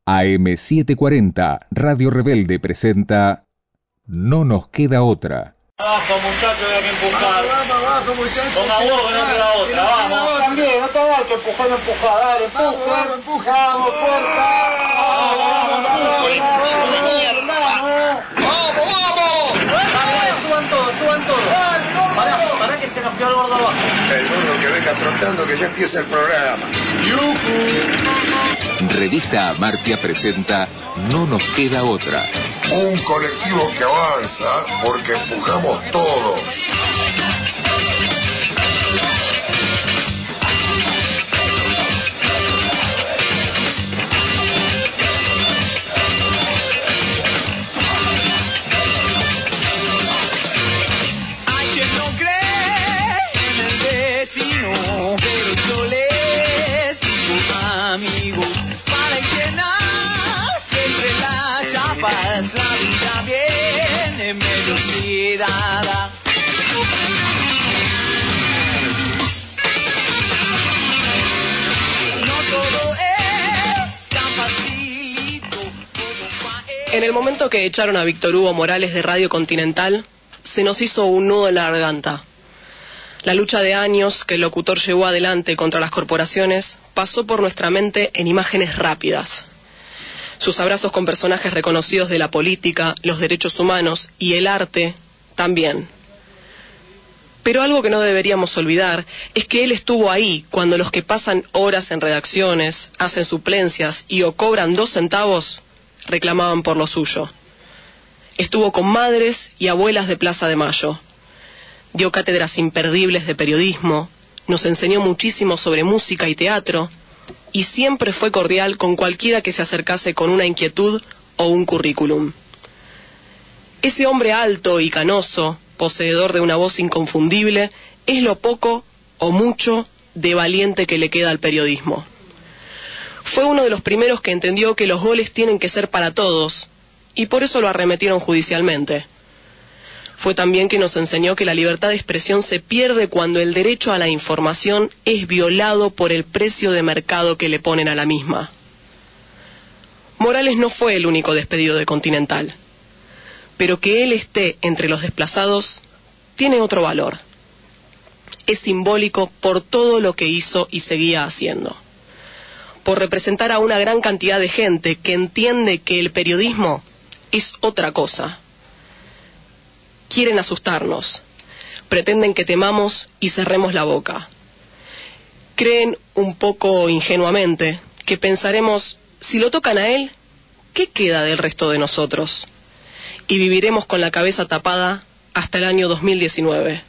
AM740, Radio Rebelde presenta No nos queda otra. Abajo, muchachos, hay que empujar. Vamos, muchachos. Ponga vos que no queda otra. Vamos. También, no te hagas que empujar, dale, empuja. Vamos, fuerza. Vamos. Suban todos. Pará que se nos quedó el gordo abajo. El gordo que venga trotando, que ya empieza el programa. Revista Amartya presenta No nos queda otra. Un colectivo que avanza porque empujamos todos. La vida viene medio oxidada. No todo es tan facilito. En el momento que echaron a Víctor Hugo Morales de Radio Continental, se nos hizo un nudo en la garganta. La lucha de años que el locutor llevó adelante contra las corporaciones pasó por nuestra mente en imágenes rápidas. Sus abrazos con personajes reconocidos de la política, los derechos humanos y el arte también. Pero algo que no deberíamos olvidar es que él estuvo ahí cuando los que pasan horas en redacciones, hacen suplencias y o cobran 2 centavos, reclamaban por lo suyo. Estuvo con madres y abuelas de Plaza de Mayo. Dio cátedras imperdibles de periodismo, nos enseñó muchísimo sobre música y teatro, y siempre fue cordial con cualquiera que se acercase con una inquietud o un currículum. Ese hombre alto y canoso, poseedor de una voz inconfundible, es lo poco o mucho de valiente que le queda al periodismo. Fue uno de los primeros que entendió que los goles tienen que ser para todos, y por eso lo arremetieron judicialmente. Fue también que nos enseñó que la libertad de expresión se pierde cuando el derecho a la información es violado por el precio de mercado que le ponen a la misma. Morales no fue el único despedido de Continental, pero que él esté entre los desplazados tiene otro valor. Es simbólico por todo lo que hizo y seguía haciendo, por representar a una gran cantidad de gente que entiende que el periodismo es otra cosa. Quieren asustarnos, pretenden que temamos y cerremos la boca. Creen un poco ingenuamente que pensaremos, si lo tocan a él, ¿qué queda del resto de nosotros? Y viviremos con la cabeza tapada hasta el año 2019.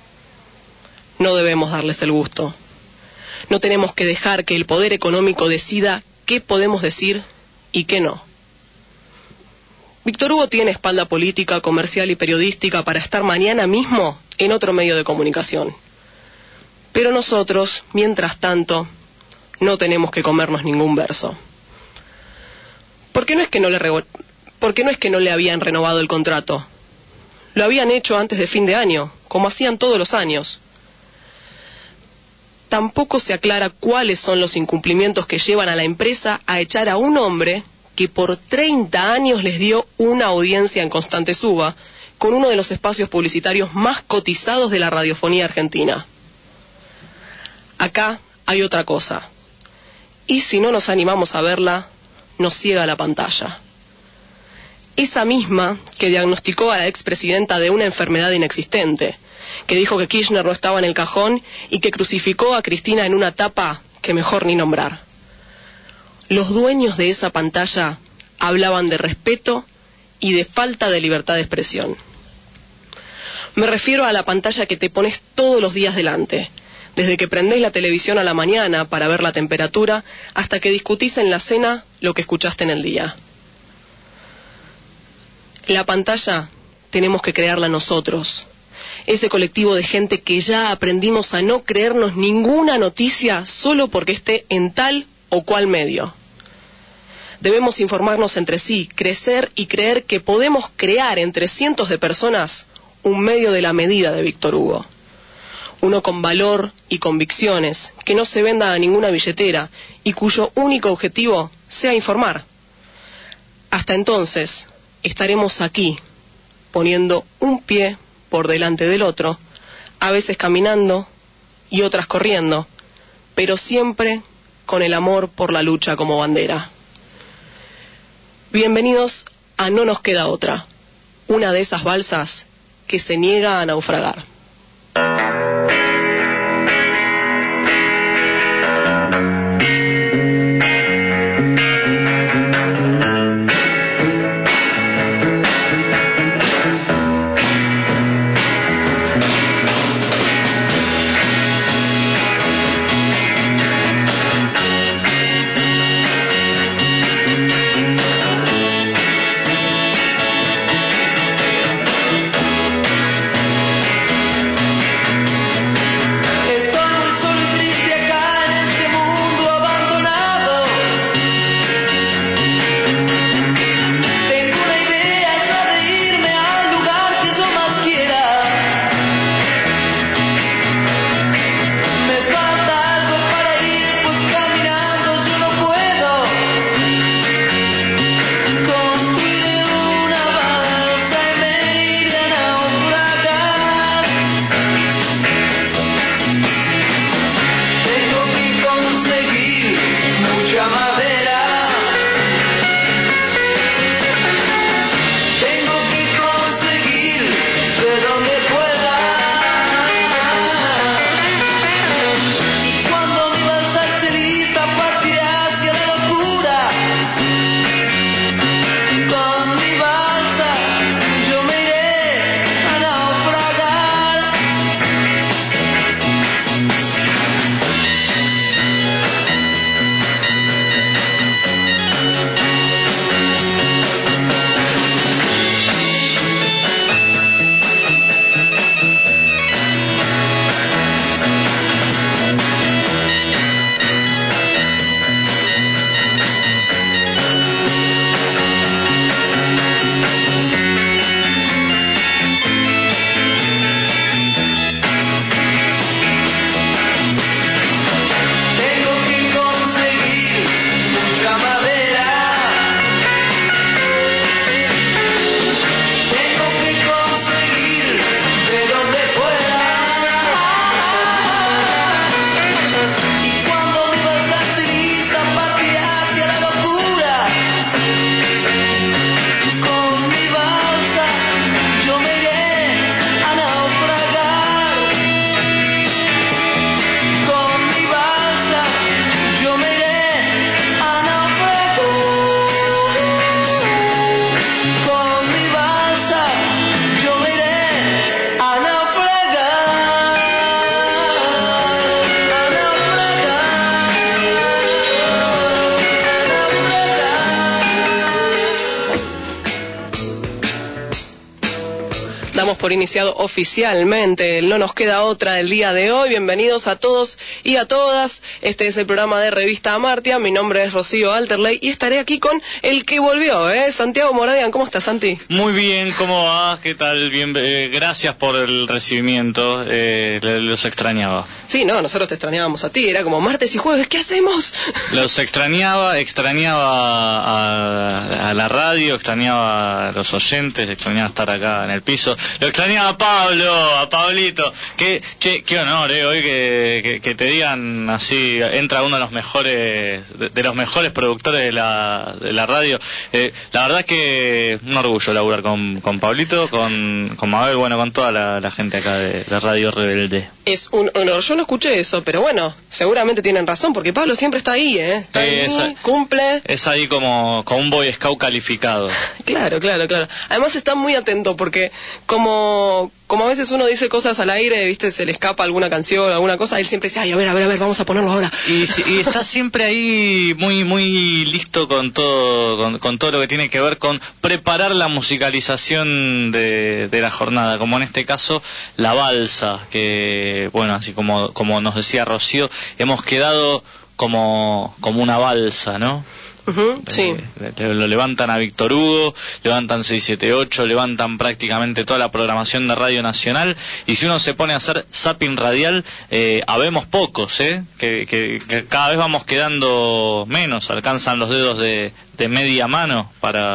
No debemos darles el gusto. No tenemos que dejar que el poder económico decida qué podemos decir y qué no. Víctor Hugo tiene espalda política, comercial y periodística para estar mañana mismo en otro medio de comunicación. Pero nosotros, mientras tanto, no tenemos que comernos ningún verso. ¿Por qué no es que no le habían renovado el contrato? Lo habían hecho antes de fin de año, como hacían todos los años. Tampoco se aclara cuáles son los incumplimientos que llevan a la empresa a echar a un hombre que por 30 años les dio una audiencia en constante suba, con uno de los espacios publicitarios más cotizados de la radiofonía argentina. Acá hay otra cosa, y si no nos animamos a verla, nos ciega la pantalla. Esa misma que diagnosticó a la expresidenta de una enfermedad inexistente, que dijo que Kirchner no estaba en el cajón y que crucificó a Cristina en una tapa que mejor ni nombrar. Los dueños de esa pantalla hablaban de respeto y de falta de libertad de expresión. Me refiero a la pantalla que te pones todos los días delante, desde que prendés la televisión a la mañana para ver la temperatura, hasta que discutís en la cena lo que escuchaste en el día. La pantalla tenemos que crearla nosotros, ese colectivo de gente que ya aprendimos a no creernos ninguna noticia solo porque esté en tal o cual medio. Debemos informarnos entre sí, crecer y creer que podemos crear entre cientos de personas un medio de la medida de Víctor Hugo. Uno con valor y convicciones, que no se venda a ninguna billetera y cuyo único objetivo sea informar, Hasta entonces, estaremos aquí, poniendo un pie por delante del otro, a veces caminando y otras corriendo, pero siempre con el amor por la lucha como bandera. Bienvenidos a No nos queda otra, una de esas balsas que se niega a naufragar. Por iniciado oficialmente el No nos queda otra del día de hoy. Bienvenidos a todos y a todas. Este es el programa de Revista Amartya. Mi nombre es Rocío Alterley y estaré aquí con el que volvió, Santiago Moradian. ¿Cómo estás, Santi? Muy bien, ¿cómo vas? ¿Qué tal? Bien, gracias por el recibimiento. Los extrañaba. Sí, no, nosotros te extrañábamos a ti. Era como martes y jueves, ¿qué hacemos? Los extrañaba a la radio, extrañaba a los oyentes, extrañaba estar acá en el piso. Lo extrañaba a Pablo, a Pablito. Qué honor, hoy que te digan así, entra uno de los mejores productores de la radio. La verdad es que un orgullo laburar con Pablito, con Mabel, bueno, con toda la gente acá de Radio Rebelde. Es un honor, yo no escuché eso, pero bueno, seguramente tienen razón, porque Pablo siempre está ahí, está ahí, cumple. Es ahí como un Boy Scout calificado. Claro. Además está muy atento, porque como a veces uno dice cosas al aire, viste, se le escapa alguna canción, alguna cosa, él siempre dice, ay, a ver, vamos a ponerlo ahora. Y está siempre ahí muy listo con todo lo que tiene que ver con preparar la musicalización de la jornada, como en este caso la balsa, que bueno, así como nos decía Rocío, hemos quedado como una balsa, ¿no? Sí. Lo levantan a Víctor Hugo, levantan 678, levantan prácticamente toda la programación de Radio Nacional, y si uno se pone a hacer zapping radial, habemos pocos, que cada vez vamos quedando menos, alcanzan los dedos de media mano para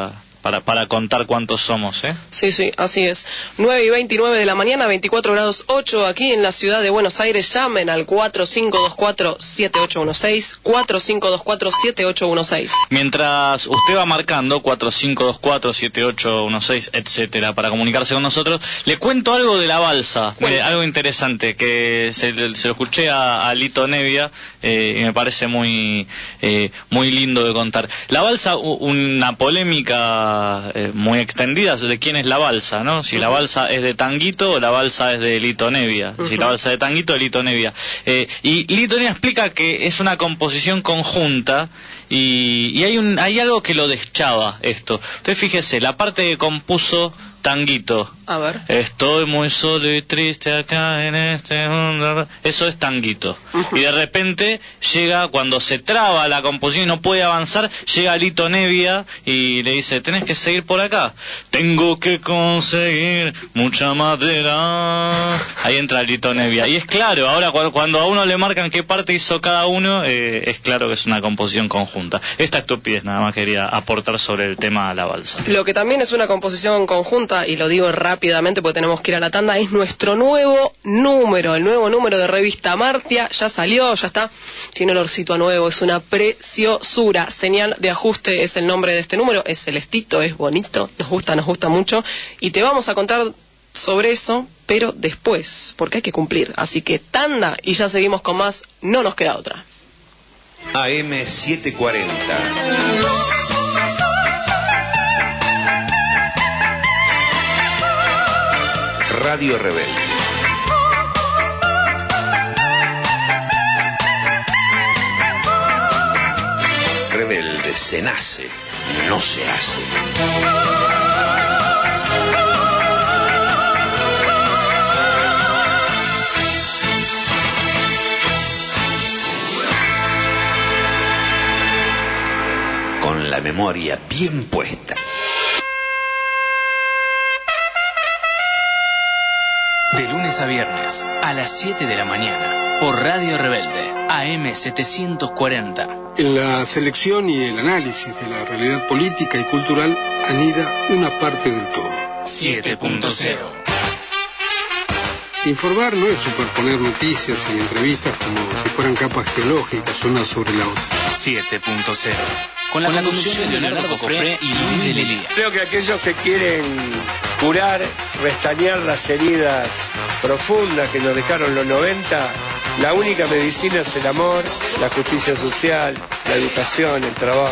para contar cuántos somos, ¿eh? Sí, así es. 9:29 de la mañana, 24 grados 8 aquí en la ciudad de Buenos Aires. Llamen al 4524-7816, 4524-7816. Mientras usted va marcando 4524-7816, etcétera, para comunicarse con nosotros, le cuento algo de la balsa. Mire, algo interesante que se lo escuché a Lito Nevia y me parece muy lindo de contar. La balsa, una polémica muy extendida de quién es la balsa, ¿no? Si la balsa es de Tanguito o la balsa es de Lito Nevia. Si la balsa es de Tanguito o de Lito Nevia. Y Lito Nevia explica que es una composición conjunta y hay algo que lo deschaba esto. Usted fíjese, la parte que compuso Tanguito. A ver. Estoy muy solo y triste acá en este mundo. Eso es Tanguito. Y de repente llega, cuando se traba la composición y no puede avanzar, llega Lito Nevia y le dice, tenés que seguir por acá. Tengo que conseguir mucha madera. Ahí entra Lito Nevia. Y es claro, ahora cuando a uno le marcan qué parte hizo cada uno, es claro que es una composición conjunta. Esta estupidez nada más quería aportar sobre el tema de la balsa. Lo que también es una composición conjunta, y lo digo rápidamente porque tenemos que ir a la tanda, es nuestro nuevo número, el nuevo número de revista Martia. Ya salió, ya está, tiene olorcito a nuevo, es una preciosura. Señal de ajuste es el nombre de este número, es celestito, es bonito, nos gusta mucho, y te vamos a contar sobre eso, pero después, porque hay que cumplir. Así que tanda y ya seguimos con más, no nos queda otra. AM740. Radio Rebelde. Rebelde se nace, no se hace. Con la memoria bien puesta. De lunes a viernes, a las 7 de la mañana, por Radio Rebelde, AM740. En la selección y el análisis de la realidad política y cultural anida una parte del todo. 7.0. Informar no es superponer noticias y entrevistas como si fueran capas geológicas una sobre la otra. 7.0. Con la conducción de Leonardo Cofré y Luis de Lelía. Creo que aquellos que quieren curar, restañar las heridas profundas que nos dejaron los 90, la única medicina es el amor, la justicia social, la educación, el trabajo.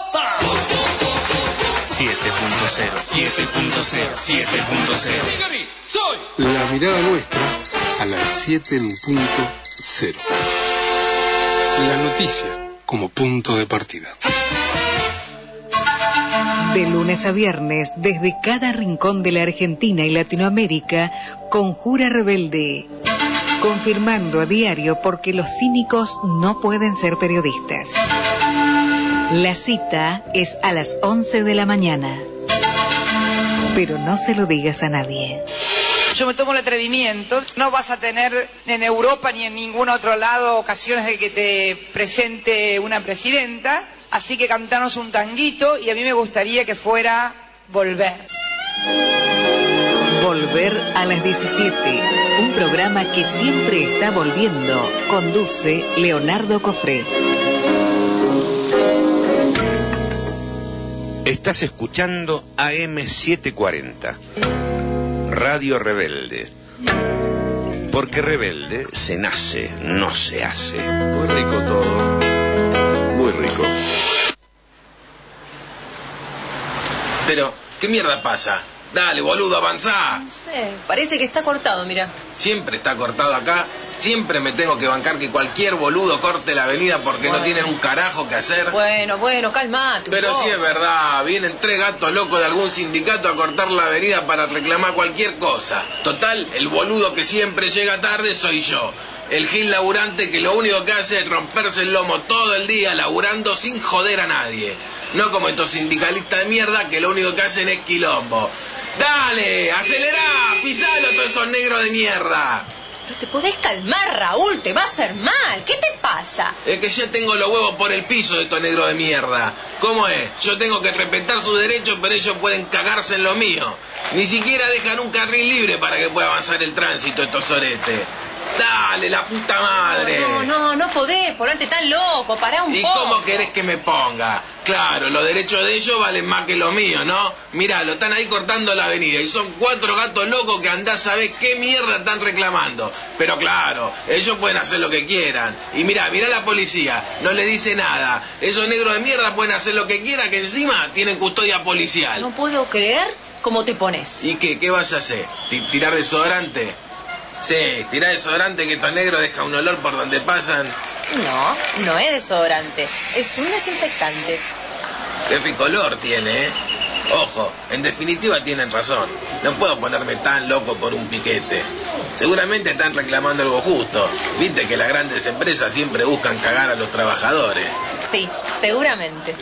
7.0. 7.0. 7.0. La mirada nuestra a las 7.0. La noticia como punto de partida. De lunes a viernes, desde cada rincón de la Argentina y Latinoamérica, Conjura Rebelde. Confirmando a diario porque los cínicos no pueden ser periodistas. La cita es a las 11 de la mañana. Pero no se lo digas a nadie. Yo me tomo el atrevimiento. No vas a tener en Europa ni en ningún otro lado ocasiones de que te presente una presidenta. Así que cantanos un tanguito y a mí me gustaría que fuera Volver. Volver a las 17. Un programa que siempre está volviendo. Conduce Leonardo Cofré. Estás escuchando AM740. Radio Rebelde. Porque rebelde se nace, no se hace. Muy rico todo. Muy rico. Pero, ¿qué mierda pasa? Dale, boludo, avanzá. No sé, parece que está cortado, mira. Siempre está cortado acá. Siempre me tengo que bancar que cualquier boludo corte la avenida porque no tienen un carajo que hacer. Bueno, calmate. Pero sí es verdad, vienen 3 gatos locos de algún sindicato a cortar la avenida para reclamar cualquier cosa. Total, el boludo que siempre llega tarde soy yo. El gil laburante que lo único que hace es romperse el lomo todo el día laburando sin joder a nadie. No como estos sindicalistas de mierda que lo único que hacen es quilombo. ¡Dale! ¡Acelerá! ¡Pisalo todos esos negros de mierda! Pero te podés calmar, Raúl, te va a hacer mal. ¿Qué te pasa? Es que ya tengo los huevos por el piso de estos negros de mierda. ¿Cómo es? Yo tengo que respetar sus derechos, pero ellos pueden cagarse en lo mío. Ni siquiera dejan un carril libre para que pueda avanzar el tránsito estos soretes. Dale, la puta madre. No podés ponerte tan loco, pará un poco. ¿Y cómo querés que me ponga? Claro, los derechos de ellos valen más que los míos, ¿no? Mirá, lo están ahí cortando la avenida y son 4 gatos locos que andás a saber qué mierda están reclamando. Pero claro, ellos pueden hacer lo que quieran. Y mirá la policía, no le dice nada. Esos negros de mierda pueden hacer lo que quieran, que encima tienen custodia policial. No puedo creer cómo te pones. ¿Y qué vas a hacer? ¿Tirar desodorante? Sí, tirá desodorante que estos negros dejan un olor por donde pasan. No es desodorante, es un desinfectante. Qué picolor tiene, ¿eh? Ojo, en definitiva tienen razón. No puedo ponerme tan loco por un piquete. Seguramente están reclamando algo justo. Viste que las grandes empresas siempre buscan cagar a los trabajadores. Sí, seguramente.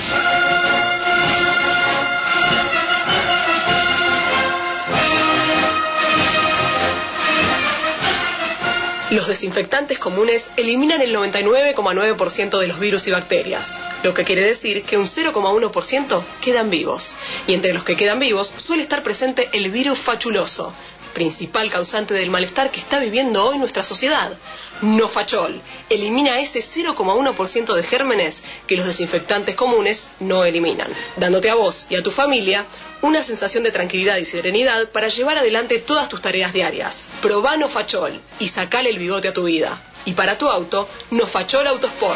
Los desinfectantes comunes eliminan el 99,9% de los virus y bacterias, lo que quiere decir que un 0,1% quedan vivos. Y entre los que quedan vivos suele estar presente el virus fachuloso, principal causante del malestar que está viviendo hoy nuestra sociedad. Nofachol elimina ese 0,1% de gérmenes que los desinfectantes comunes no eliminan, dándote a vos y a tu familia una sensación de tranquilidad y serenidad para llevar adelante todas tus tareas diarias. Probá Nofachol y sacale el bigote a tu vida. Y para tu auto, Nofachol Autosport.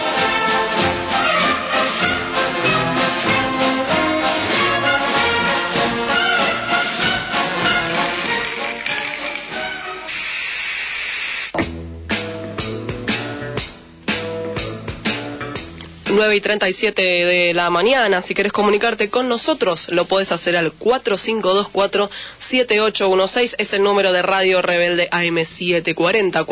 Nueve y 37 de la mañana. Si querés comunicarte con nosotros, lo podés hacer al 4524-7816. Es el número de Radio Rebelde AM740.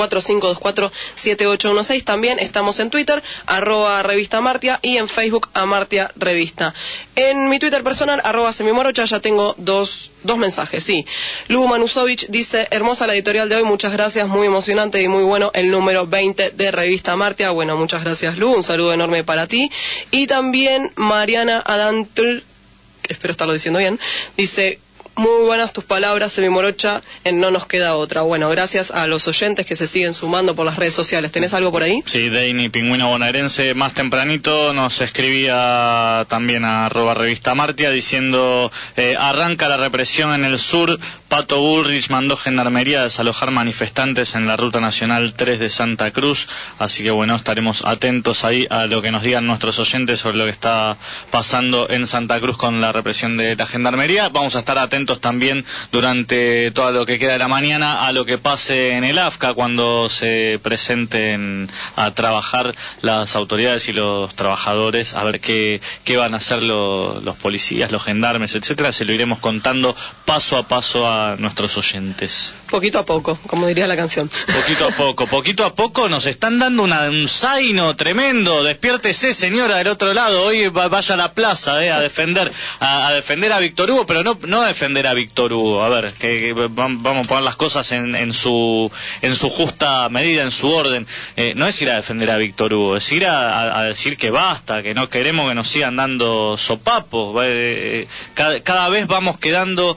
4524-7816. También estamos en Twitter, @Revista Martia, y en Facebook, Amartia Revista. En mi Twitter personal, @Semimorocha, ya tengo dos mensajes, sí. Lu Manusovich dice: hermosa la editorial de hoy, muchas gracias, muy emocionante y muy bueno el número 20 de Revista Martia. Bueno, muchas gracias, Lu, un saludo enorme para ti. Y también Mariana Adantl, espero estarlo diciendo bien, dice: muy buenas tus palabras, Semimorocha, en No Nos Queda Otra. Bueno, gracias a los oyentes que se siguen sumando por las redes sociales. ¿Tenés algo por ahí? Sí, Deini Pingüino Bonaerense más tempranito nos escribía también a @Revista Martia diciendo: arranca la represión en el sur, Pato Bullrich mandó gendarmería a desalojar manifestantes en la Ruta Nacional 3 de Santa Cruz, así que bueno, estaremos atentos ahí a lo que nos digan nuestros oyentes sobre lo que está pasando en Santa Cruz con la represión de la gendarmería. Vamos a estar atentos también durante todo lo que queda de la mañana a lo que pase en el AFCA cuando se presenten a trabajar las autoridades y los trabajadores, a ver qué van a hacer los policías, los gendarmes, etcétera. Se lo iremos contando paso a paso a nuestros oyentes. Poquito a poco, como diría la canción. Poquito a poco nos están dando un zaino tremendo. Despiértese, señora, del otro lado. Hoy vaya a la plaza a defender a Víctor Hugo, pero no a defender a Víctor Hugo. A ver, que vamos a poner las cosas en su justa medida, en su orden. No es ir a defender a Víctor Hugo, es ir a decir que basta, que no queremos que nos sigan dando sopapos. Cada vez vamos quedando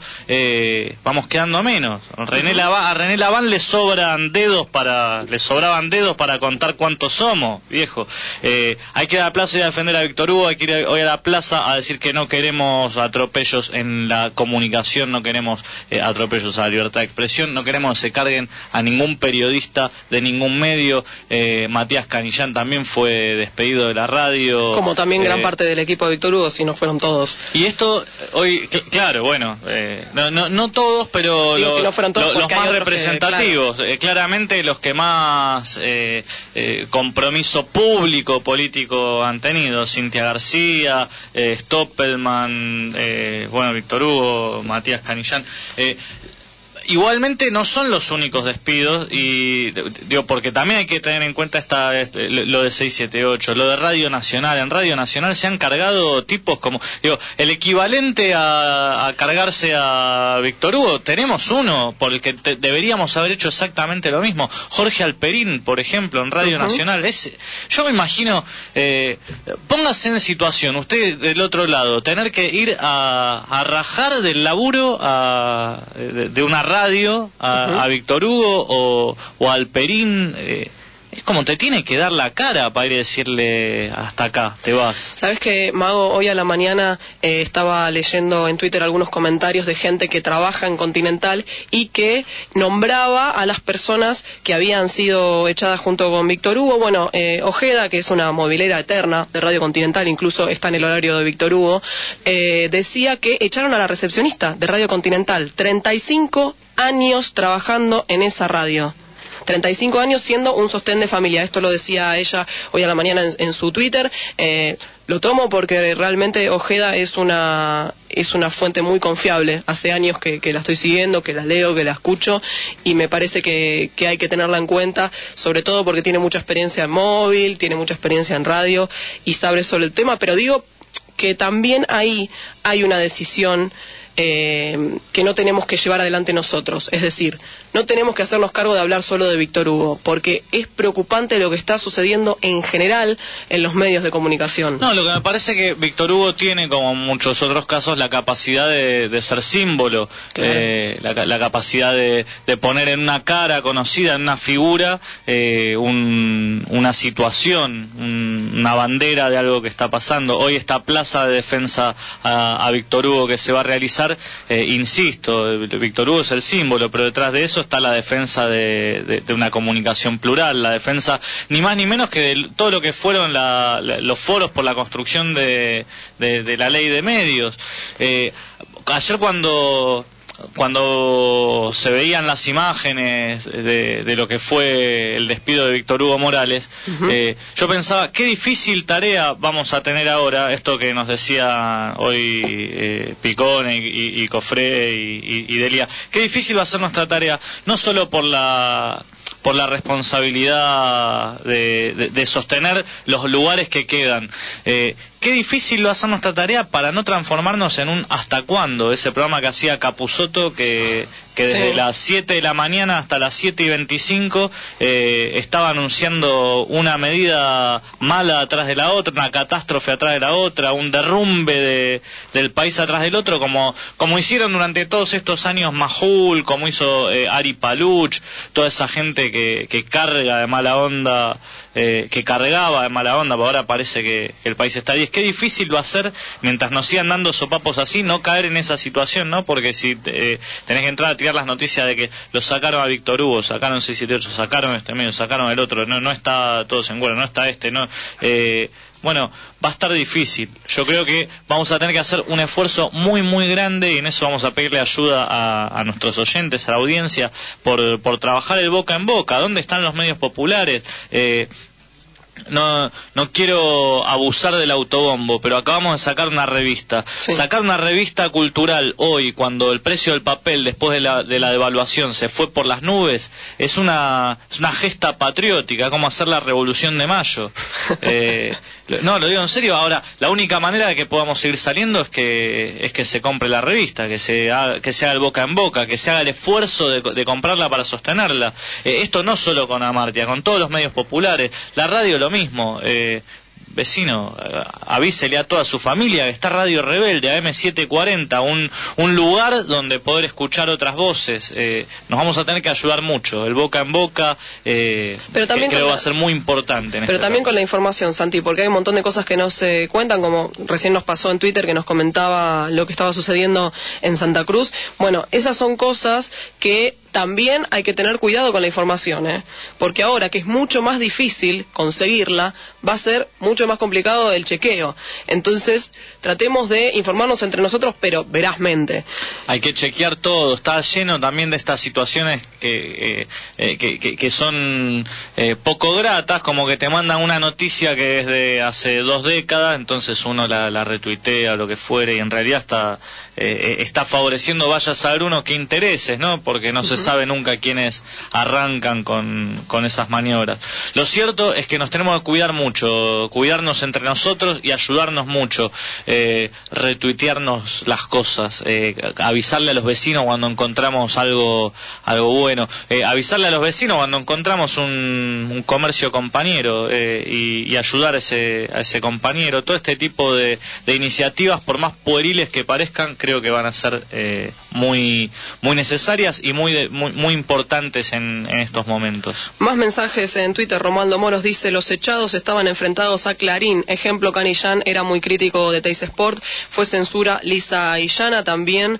menos. A René Laván le sobraban dedos para contar cuántos somos, viejo. Hay que ir a la plaza y a defender a Víctor Hugo, hay que ir hoy a la plaza a decir que no queremos atropellos en la comunicación, no queremos atropellos a la libertad de expresión, no queremos que se carguen a ningún periodista de ningún medio. Matías Canillán también fue despedido de la radio. Como también gran parte del equipo de Víctor Hugo, si no fueron todos. Y esto hoy, claro, bueno, no todos, pero si no fueron todos, los más representativos, claro. Claramente los que más compromiso público político han tenido: Cintia García, Stoppelman, Víctor Hugo, Matías Canillán. igualmente no son los únicos despidos, y digo, porque también hay que tener en cuenta lo de 678, lo de Radio Nacional. En Radio Nacional se han cargado tipos como, digo, el equivalente a cargarse a Víctor Hugo, tenemos uno por el que deberíamos haber hecho exactamente lo mismo. Jorge Alperín, por ejemplo, en Radio Nacional. Yo me imagino, póngase en situación, usted del otro lado, tener que ir a rajar del laburo de una radio a Víctor Hugo o a Alperín. Es como te tiene que dar la cara para ir a decirle hasta acá, te vas. ¿Sabes qué, Mago? Hoy a la mañana estaba leyendo en Twitter algunos comentarios de gente que trabaja en Continental y que nombraba a las personas que habían sido echadas junto con Víctor Hugo. Bueno, Ojeda, que es una movilera eterna de Radio Continental, incluso está en el horario de Víctor Hugo, decía que echaron a la recepcionista de Radio Continental, 35 años trabajando en esa radio. 35 años siendo un sostén de familia. Esto lo decía ella hoy a la mañana en su Twitter. Lo tomo porque realmente Ojeda es una fuente muy confiable. Hace años que la estoy siguiendo, que la leo, que la escucho, y me parece que hay que tenerla en cuenta, sobre todo porque tiene mucha experiencia en móvil, tiene mucha experiencia en radio y sabe sobre el tema. Pero digo que también ahí hay una decisión que no tenemos que llevar adelante nosotros. Es decir, no tenemos que hacernos cargo de hablar solo de Víctor Hugo, porque es preocupante lo que está sucediendo en general en los medios de comunicación. No, lo que me parece que Víctor Hugo tiene, como en muchos otros casos, la capacidad de ser símbolo, claro. La capacidad de poner en una cara conocida, en una figura, una situación, una bandera de algo que está pasando. Hoy esta plaza de defensa a Víctor Hugo que se va a realizar, insisto, Víctor Hugo es el símbolo, pero detrás de eso está la defensa de una comunicación plural, la defensa ni más ni menos que de todo lo que fueron los foros por la construcción de la ley de medios. Ayer cuando se veían las imágenes de lo que fue el despido de Víctor Hugo Morales, yo pensaba, qué difícil tarea vamos a tener ahora, esto que nos decía hoy Picone y Cofré y Delia, qué difícil va a ser nuestra tarea, no solo por la responsabilidad de sostener los lugares que quedan. Qué difícil va a ser nuestra tarea para no transformarnos en un ¿hasta cuándo? Ese programa que hacía Capusotto, que desde las 7 de la mañana hasta las 7:25 estaba anunciando una medida mala atrás de la otra, una catástrofe atrás de la otra, un derrumbe del país atrás del otro, como hicieron durante todos estos años Majul, como hizo Ari Paluch, toda esa gente que carga de mala onda, que cargaba de mala onda, pero ahora parece que el país está ahí. Es que difícil va a ser, mientras nos sigan dando sopapos así, no caer en esa situación, ¿no? Porque si tenés que entrar a tirar las noticias de que lo sacaron a Víctor Hugo, sacaron 678, sacaron este medio, sacaron el otro, no está Todos en Cuero, no está no. Bueno, va a estar difícil. Yo creo que vamos a tener que hacer un esfuerzo muy muy grande, y en eso vamos a pedirle ayuda a nuestros oyentes, a la audiencia, por trabajar el boca en boca. ¿Dónde están los medios populares? No quiero abusar del autobombo, pero acabamos de sacar una revista. Sí. Sacar una revista cultural hoy, cuando el precio del papel después de la devaluación se fue por las nubes, es una gesta patriótica, como hacer la Revolución de Mayo. No, lo digo en serio. Ahora, la única manera de que podamos seguir saliendo es que se compre la revista, que se haga el boca en boca, que se haga el esfuerzo de comprarla para sostenerla. Esto no solo con Amartya, con todos los medios populares. La radio lo mismo. Vecino, avísele a toda su familia que está Radio Rebelde, AM740, un lugar donde poder escuchar otras voces. Nos vamos a tener que ayudar mucho, el boca en boca, pero también creo que va a ser muy importante. Pero también con la información, Santi, porque hay un montón de cosas que no se cuentan, como recién nos pasó en Twitter que nos comentaba lo que estaba sucediendo en Santa Cruz. Bueno, esas son cosas que también hay que tener cuidado con la información, porque ahora que es mucho más difícil conseguirla, va a ser mucho más complicado el chequeo. Entonces, tratemos de informarnos entre nosotros, pero verazmente. Hay que chequear todo. Está lleno también de estas situaciones que son poco gratas, como que te mandan una noticia que es de hace 2 décadas, entonces uno la retuitea o lo que fuere, y en realidad está favoreciendo, vaya a saber uno qué intereses, ¿no? Porque no se sabe nunca quiénes arrancan con esas maniobras. Lo cierto es que nos tenemos que cuidar mucho, cuidarnos entre nosotros y ayudarnos mucho, retuitearnos las cosas, avisarle a los vecinos cuando encontramos algo bueno, avisarle a los vecinos cuando encontramos un comercio compañero, y ayudar a ese compañero. Todo este tipo de iniciativas, por más pueriles que parezcan, creo que van a ser muy necesarias y muy importantes en estos momentos. Más mensajes en Twitter. Romualdo Moros dice: los echados estaban enfrentados a Clarín. Ejemplo, Canillán era muy crítico de Teis Sport, fue censura lisa y llana. También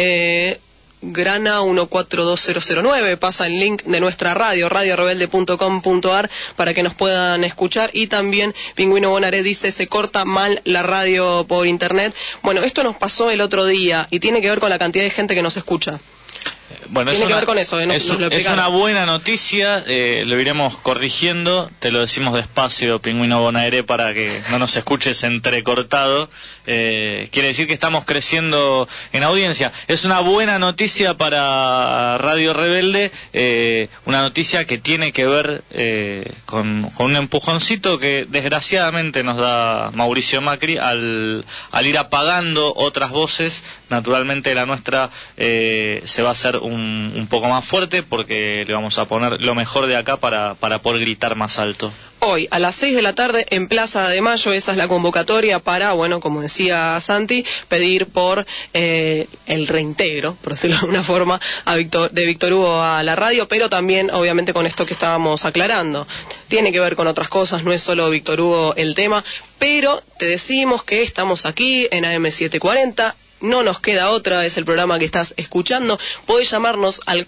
Grana 142009 pasa el link de nuestra radio, radiorebelde.com.ar, para que nos puedan escuchar. Y también Pingüino Bonaré dice: se corta mal la radio por internet. Bueno, esto nos pasó el otro día y tiene que ver con la cantidad de gente que nos escucha. Bueno, tiene que ver con eso, es una buena noticia, lo iremos corrigiendo, te lo decimos despacio, Pingüino Bonaire, para que no nos escuches entrecortado. Quiere decir que estamos creciendo en audiencia. Es una buena noticia para Radio Rebelde, una noticia que tiene que ver con un empujoncito que desgraciadamente nos da Mauricio Macri al ir apagando otras voces. Naturalmente la nuestra se va a hacer un poco más fuerte, porque le vamos a poner lo mejor de acá para poder gritar más alto. Hoy, a las 6 de la tarde, en Plaza de Mayo, esa es la convocatoria para, bueno, como decía Santi, pedir por el reintegro, por decirlo de una forma, de Víctor Hugo a la radio, pero también, obviamente, con esto que estábamos aclarando. Tiene que ver con otras cosas, no es solo Víctor Hugo el tema, pero te decimos que estamos aquí en AM740, no nos queda otra, es el programa que estás escuchando. Podés llamarnos al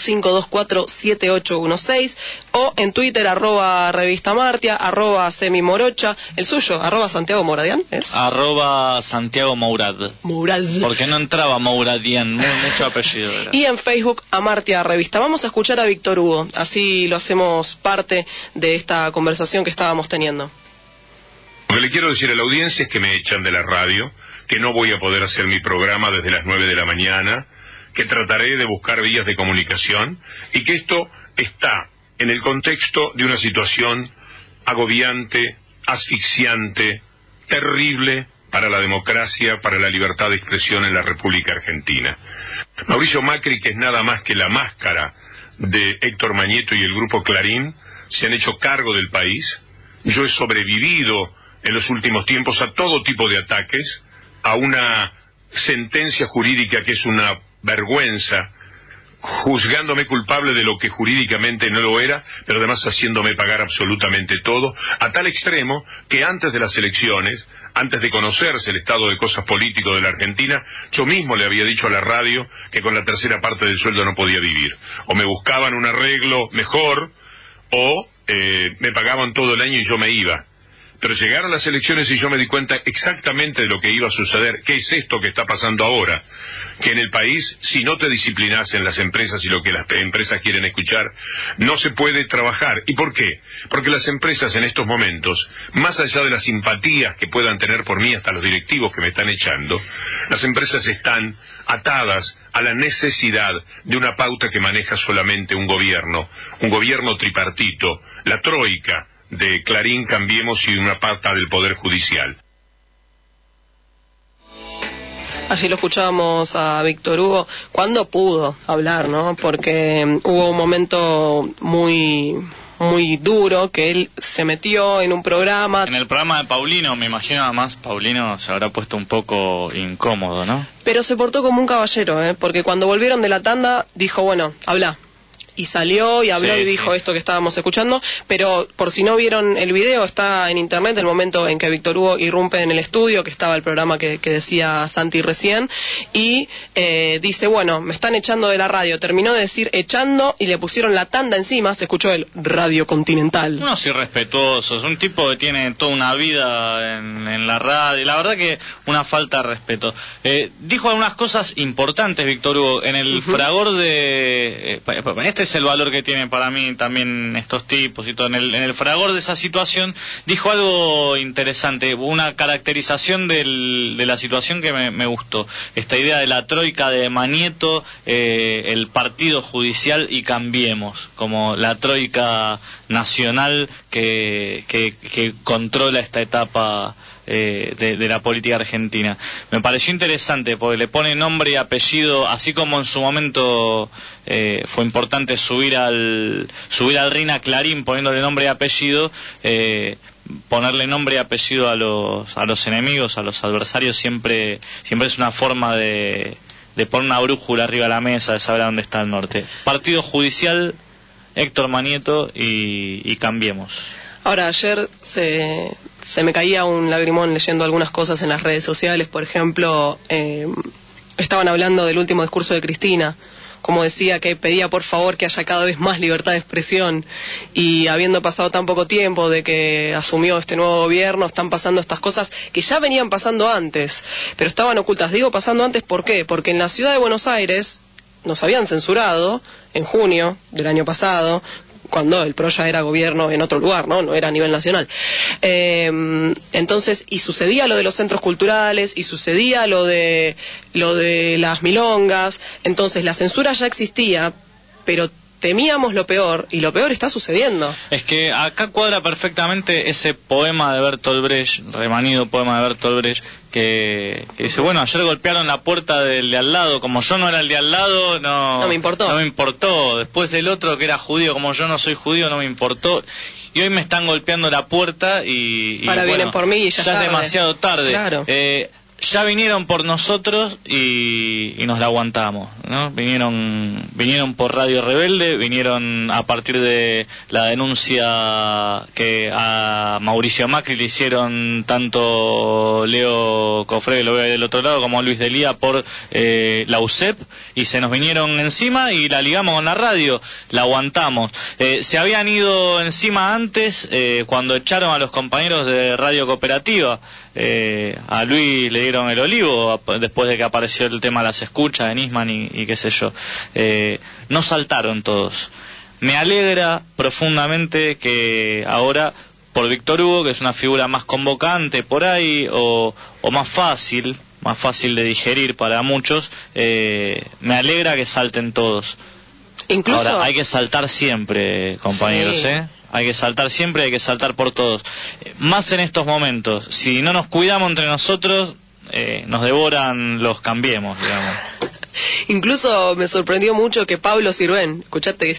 4524-7816 o en Twitter @revista Martia, @semimorocha, el suyo, @Santiago Mouradian, ¿es? @Santiago Mourad. Mourad. Porque no entraba Mouradian, mucho apellido era. Y en Facebook Martia Revista. Vamos a escuchar a Víctor Hugo, así lo hacemos parte de esta conversación que estábamos teniendo. Lo que le quiero decir a la audiencia es que me echan de la radio, que no voy a poder hacer mi programa desde las 9 de la mañana, que trataré de buscar vías de comunicación, y que esto está en el contexto de una situación agobiante, asfixiante, terrible para la democracia, para la libertad de expresión en la República Argentina. Mauricio Macri, que es nada más que la máscara de Héctor Mañeto y el Grupo Clarín, se han hecho cargo del país. Yo he sobrevivido en los últimos tiempos a todo tipo de ataques, a una sentencia jurídica que es una vergüenza, juzgándome culpable de lo que jurídicamente no lo era, pero además haciéndome pagar absolutamente todo, a tal extremo que antes de las elecciones, antes de conocerse el estado de cosas político de la Argentina, yo mismo le había dicho a la radio que con la tercera parte del sueldo no podía vivir. O me buscaban un arreglo mejor, o me pagaban todo el año y yo me iba. Pero llegaron las elecciones y yo me di cuenta exactamente de lo que iba a suceder. ¿Qué es esto que está pasando ahora? Que en el país, si no te disciplinas en las empresas y lo que las empresas quieren escuchar, no se puede trabajar. ¿Y por qué? Porque las empresas en estos momentos, más allá de las simpatías que puedan tener por mí hasta los directivos que me están echando, las empresas están atadas a la necesidad de una pauta que maneja solamente un gobierno tripartito, la troika de Clarín, Cambiemos y una pata del Poder Judicial. Allí lo escuchábamos a Víctor Hugo cuando pudo hablar, ¿no? Porque hubo un momento muy duro que él se metió en un programa. En el programa de Paulino, me imagino, además Paulino se habrá puesto un poco incómodo, ¿no? Pero se portó como un caballero, porque cuando volvieron de la tanda dijo, bueno, habla. Y salió y habló y dijo esto que estábamos escuchando, pero por si no vieron el video, está en internet el momento en que Víctor Hugo irrumpe en el estudio, que estaba el programa que decía Santi recién, y dice, bueno, me están echando de la radio. Terminó de decir echando y le pusieron la tanda encima, se escuchó el Radio Continental. Unos irrespetuosos, un tipo que tiene toda una vida en la radio, la verdad que una falta de respeto. Dijo algunas cosas importantes Víctor Hugo en el fragor de... en este es el valor que tienen para mí también estos tipos y todo. En el fragor de esa situación dijo algo interesante, una caracterización de la situación que me gustó. Esta idea de la troika de Manieto, el partido judicial y Cambiemos, como la troika nacional que controla esta etapa de la política argentina. Me pareció interesante porque le pone nombre y apellido, así como en su momento fue importante subir al ring a Clarín poniéndole nombre y apellido, ponerle nombre y apellido a los enemigos, a los adversarios, siempre es una forma de poner una brújula arriba de la mesa, de saber a dónde está el norte. Partido judicial, Héctor Manieto y Cambiemos. Ahora, ayer se me caía un lagrimón leyendo algunas cosas en las redes sociales. Por ejemplo, estaban hablando del último discurso de Cristina, como decía que pedía por favor que haya cada vez más libertad de expresión, y habiendo pasado tan poco tiempo de que asumió este nuevo gobierno, están pasando estas cosas que ya venían pasando antes, pero estaban ocultas. Digo pasando antes, ¿por qué? Porque en la ciudad de Buenos Aires nos habían censurado en junio del año pasado, cuando el PRO ya era gobierno en otro lugar, no era a nivel nacional. Entonces, y sucedía lo de los centros culturales, y sucedía lo de las milongas. Entonces la censura ya existía, pero temíamos lo peor, y lo peor está sucediendo. Es que acá cuadra perfectamente ese poema de Bertolt Brecht, remanido poema de Bertolt Brecht, que dice, bueno, ayer golpearon la puerta del de al lado, como yo no era el de al lado, no me importó. Después del otro que era judío, como yo no soy judío, no me importó. Y hoy me están golpeando la puerta y ahora vienen por mí y ya es demasiado tarde. Claro. Ya vinieron por nosotros y nos la aguantamos, ¿no? Vinieron por Radio Rebelde, vinieron a partir de la denuncia que a Mauricio Macri le hicieron tanto Leo Cofré, lo veo ahí del otro lado, como Luis Delía por la UCEP, y se nos vinieron encima y la ligamos con la radio, la aguantamos. Se habían ido encima antes, cuando echaron a los compañeros de Radio Cooperativa. A Luis le dieron el olivo después de que apareció el tema de las escuchas de Nisman y qué sé yo. No saltaron todos. Me alegra profundamente que ahora, por Víctor Hugo, que es una figura más convocante por ahí, o más fácil de digerir para muchos, me alegra que salten todos. Incluso... Ahora, hay que saltar siempre, compañeros, sí. Hay que saltar siempre, hay que saltar por todos. Más en estos momentos. Si no nos cuidamos entre nosotros, nos devoran los Cambiemos, digamos. Incluso me sorprendió mucho que Pablo Sirven, escuchate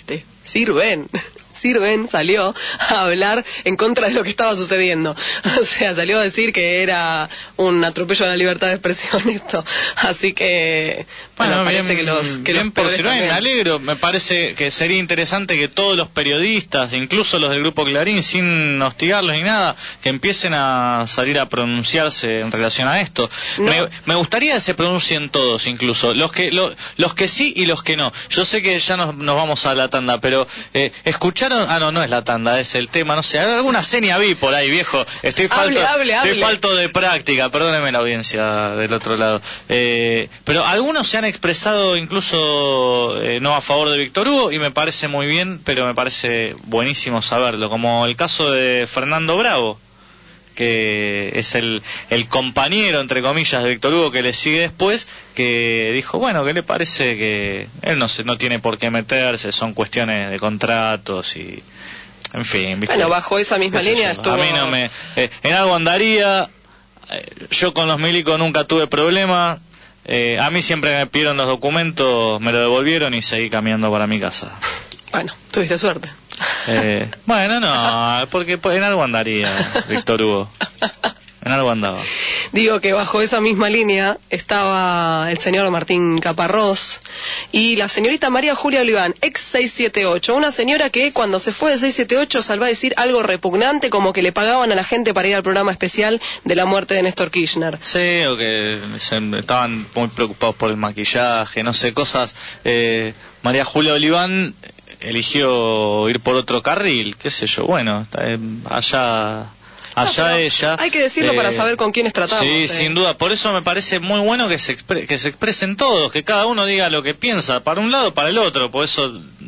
Sirven salió a hablar en contra de lo que estaba sucediendo. O sea, salió a decir que era un atropello a la libertad de expresión esto. Así que, bueno, parece que los por Sirven, me alegro. Me parece que sería interesante que todos los periodistas, incluso los del Grupo Clarín, sin hostigarlos ni nada, que empiecen a salir a pronunciarse en relación a esto. No. Me gustaría que se pronuncien todos, incluso los que sí y los que no. Yo sé que ya nos vamos a la tanda, pero escucharon. No es la tanda, es el tema, no sé, alguna seña vi por ahí, viejo. Estoy falto de práctica, perdóneme la audiencia del otro lado. Pero algunos se han expresado incluso no a favor de Víctor Hugo, y me parece muy bien, pero me parece buenísimo saberlo, como el caso de Fernando Bravo, que es el compañero, entre comillas, de Víctor Hugo, que le sigue después, que dijo, bueno, ¿qué le parece? Que él no tiene por qué meterse, son cuestiones de contratos y... En fin, ¿viste? Bueno, bajo esa misma línea estuvo... A mí no me... en algo andaría, yo con los milicos nunca tuve problema, a mí siempre me pidieron los documentos, me lo devolvieron y seguí caminando para mi casa. Bueno, tuviste suerte. Bueno, no, porque en algo andaría Víctor Hugo. En algo andaba. Digo que bajo esa misma línea estaba el señor Martín Caparrós y la señorita María Julia Oliván, ex 678, una señora que cuando se fue de 678 salió a decir algo repugnante, como que le pagaban a la gente para ir al programa especial de la muerte de Néstor Kirchner. Sí, o que estaban muy preocupados por el maquillaje, no sé, cosas. María Julia Oliván eligió ir por otro carril, qué sé yo, bueno, allá ella. Hay que decirlo para saber con quiénes tratamos. Sí, sin duda. Por eso me parece muy bueno que se expresen todos, que cada uno diga lo que piensa, para un lado, para el otro. Por eso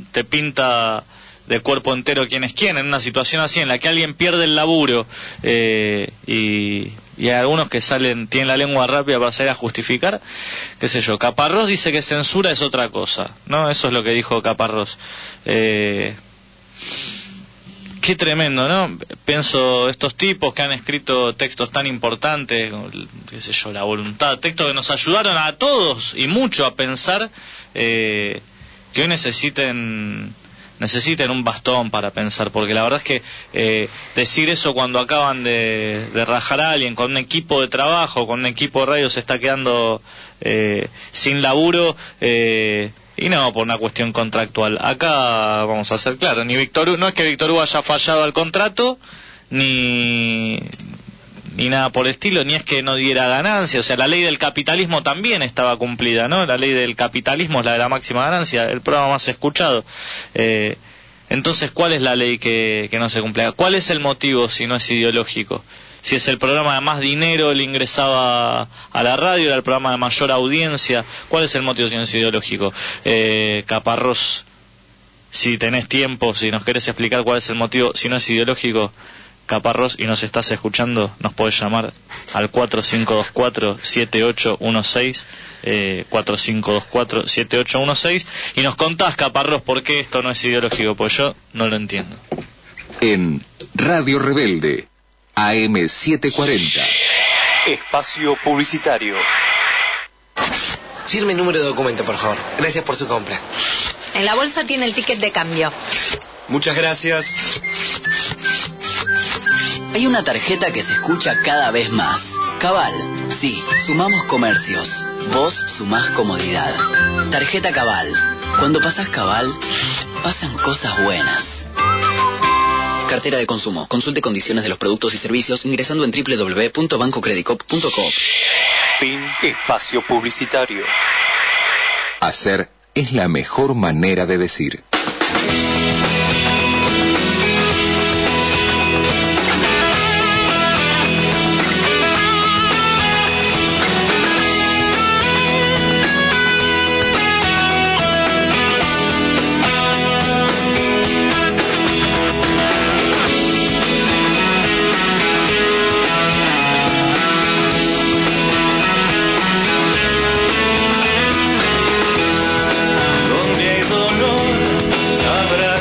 te pinta de cuerpo entero quién es quién, en una situación así en la que alguien pierde el laburo y hay algunos que tienen la lengua rápida para salir a justificar, qué sé yo. Caparrós dice que censura es otra cosa, ¿no? Eso es lo que dijo Caparrós. Qué tremendo, ¿no? Pienso estos tipos que han escrito textos tan importantes, qué sé yo, La Voluntad, textos que nos ayudaron a todos y mucho a pensar, que hoy necesiten un bastón para pensar, porque la verdad es que decir eso cuando acaban de rajar a alguien con un equipo de trabajo, con un equipo de radio, se está quedando sin laburo, y no por una cuestión contractual. Acá vamos a ser claros, no es que Víctor Hugo haya fallado al contrato, ni nada por el estilo, ni es que no diera ganancia. O sea, la ley del capitalismo también estaba cumplida, ¿no? La ley del capitalismo es la de la máxima ganancia, el programa más escuchado. Entonces, ¿cuál es la ley que no se cumple? ¿Cuál es el motivo si no es ideológico? Si es el programa de más dinero le ingresaba a la radio, era el programa de mayor audiencia, ¿cuál es el motivo si no es ideológico? Caparrós, si tenés tiempo, si nos querés explicar cuál es el motivo si no es ideológico, Caparrós, y nos estás escuchando, nos podés llamar al 4524-7816, 4524-7816, y nos contás, Caparrós, por qué esto no es ideológico, pues yo no lo entiendo. En Radio Rebelde, AM 740. Espacio publicitario. Firme el número de documento, por favor. Gracias por su compra. En la bolsa tiene el ticket de cambio. Muchas gracias. Hay una tarjeta que se escucha cada vez más. Cabal. Sí, sumamos comercios. Vos sumás comodidad. Tarjeta Cabal. Cuando pasás Cabal, pasan cosas buenas. Cartera de consumo. Consulte condiciones de los productos y servicios ingresando en www.bancocredicop.com. Fin espacio publicitario. Hacer es la mejor manera de decir. Donde hay dolor, habrá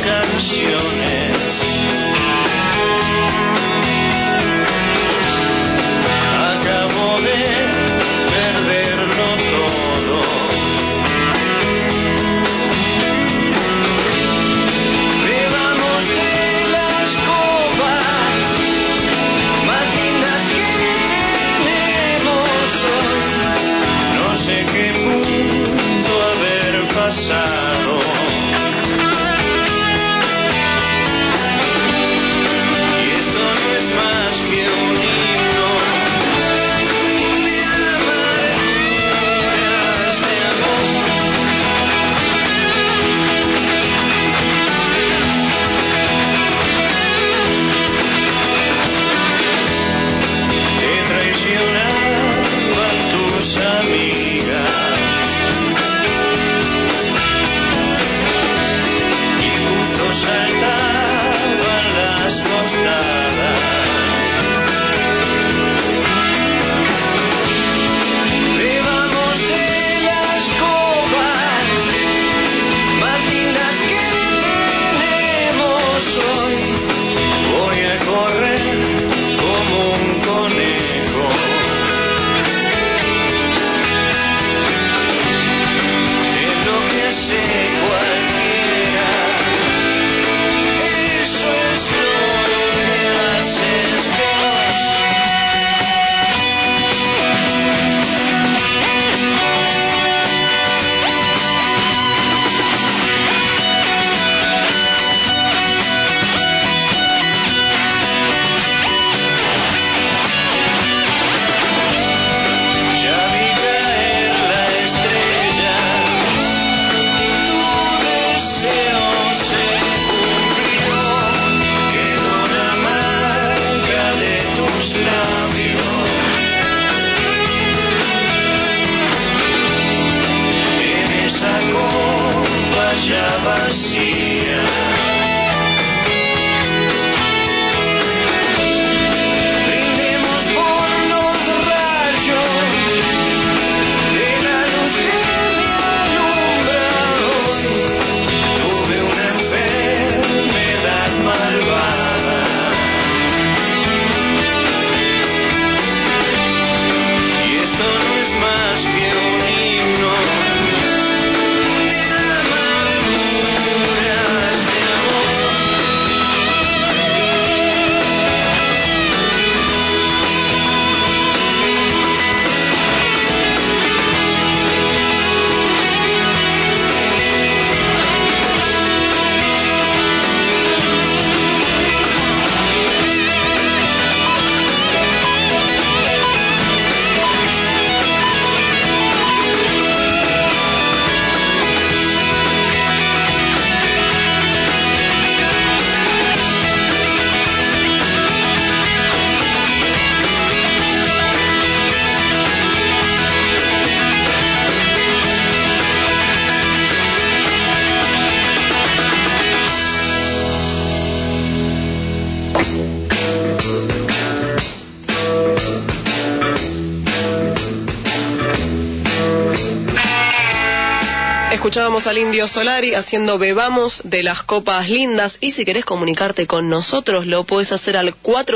Escuchábamos al Indio Solari haciendo Bebamos de las Copas Lindas, y si querés comunicarte con nosotros lo podés hacer al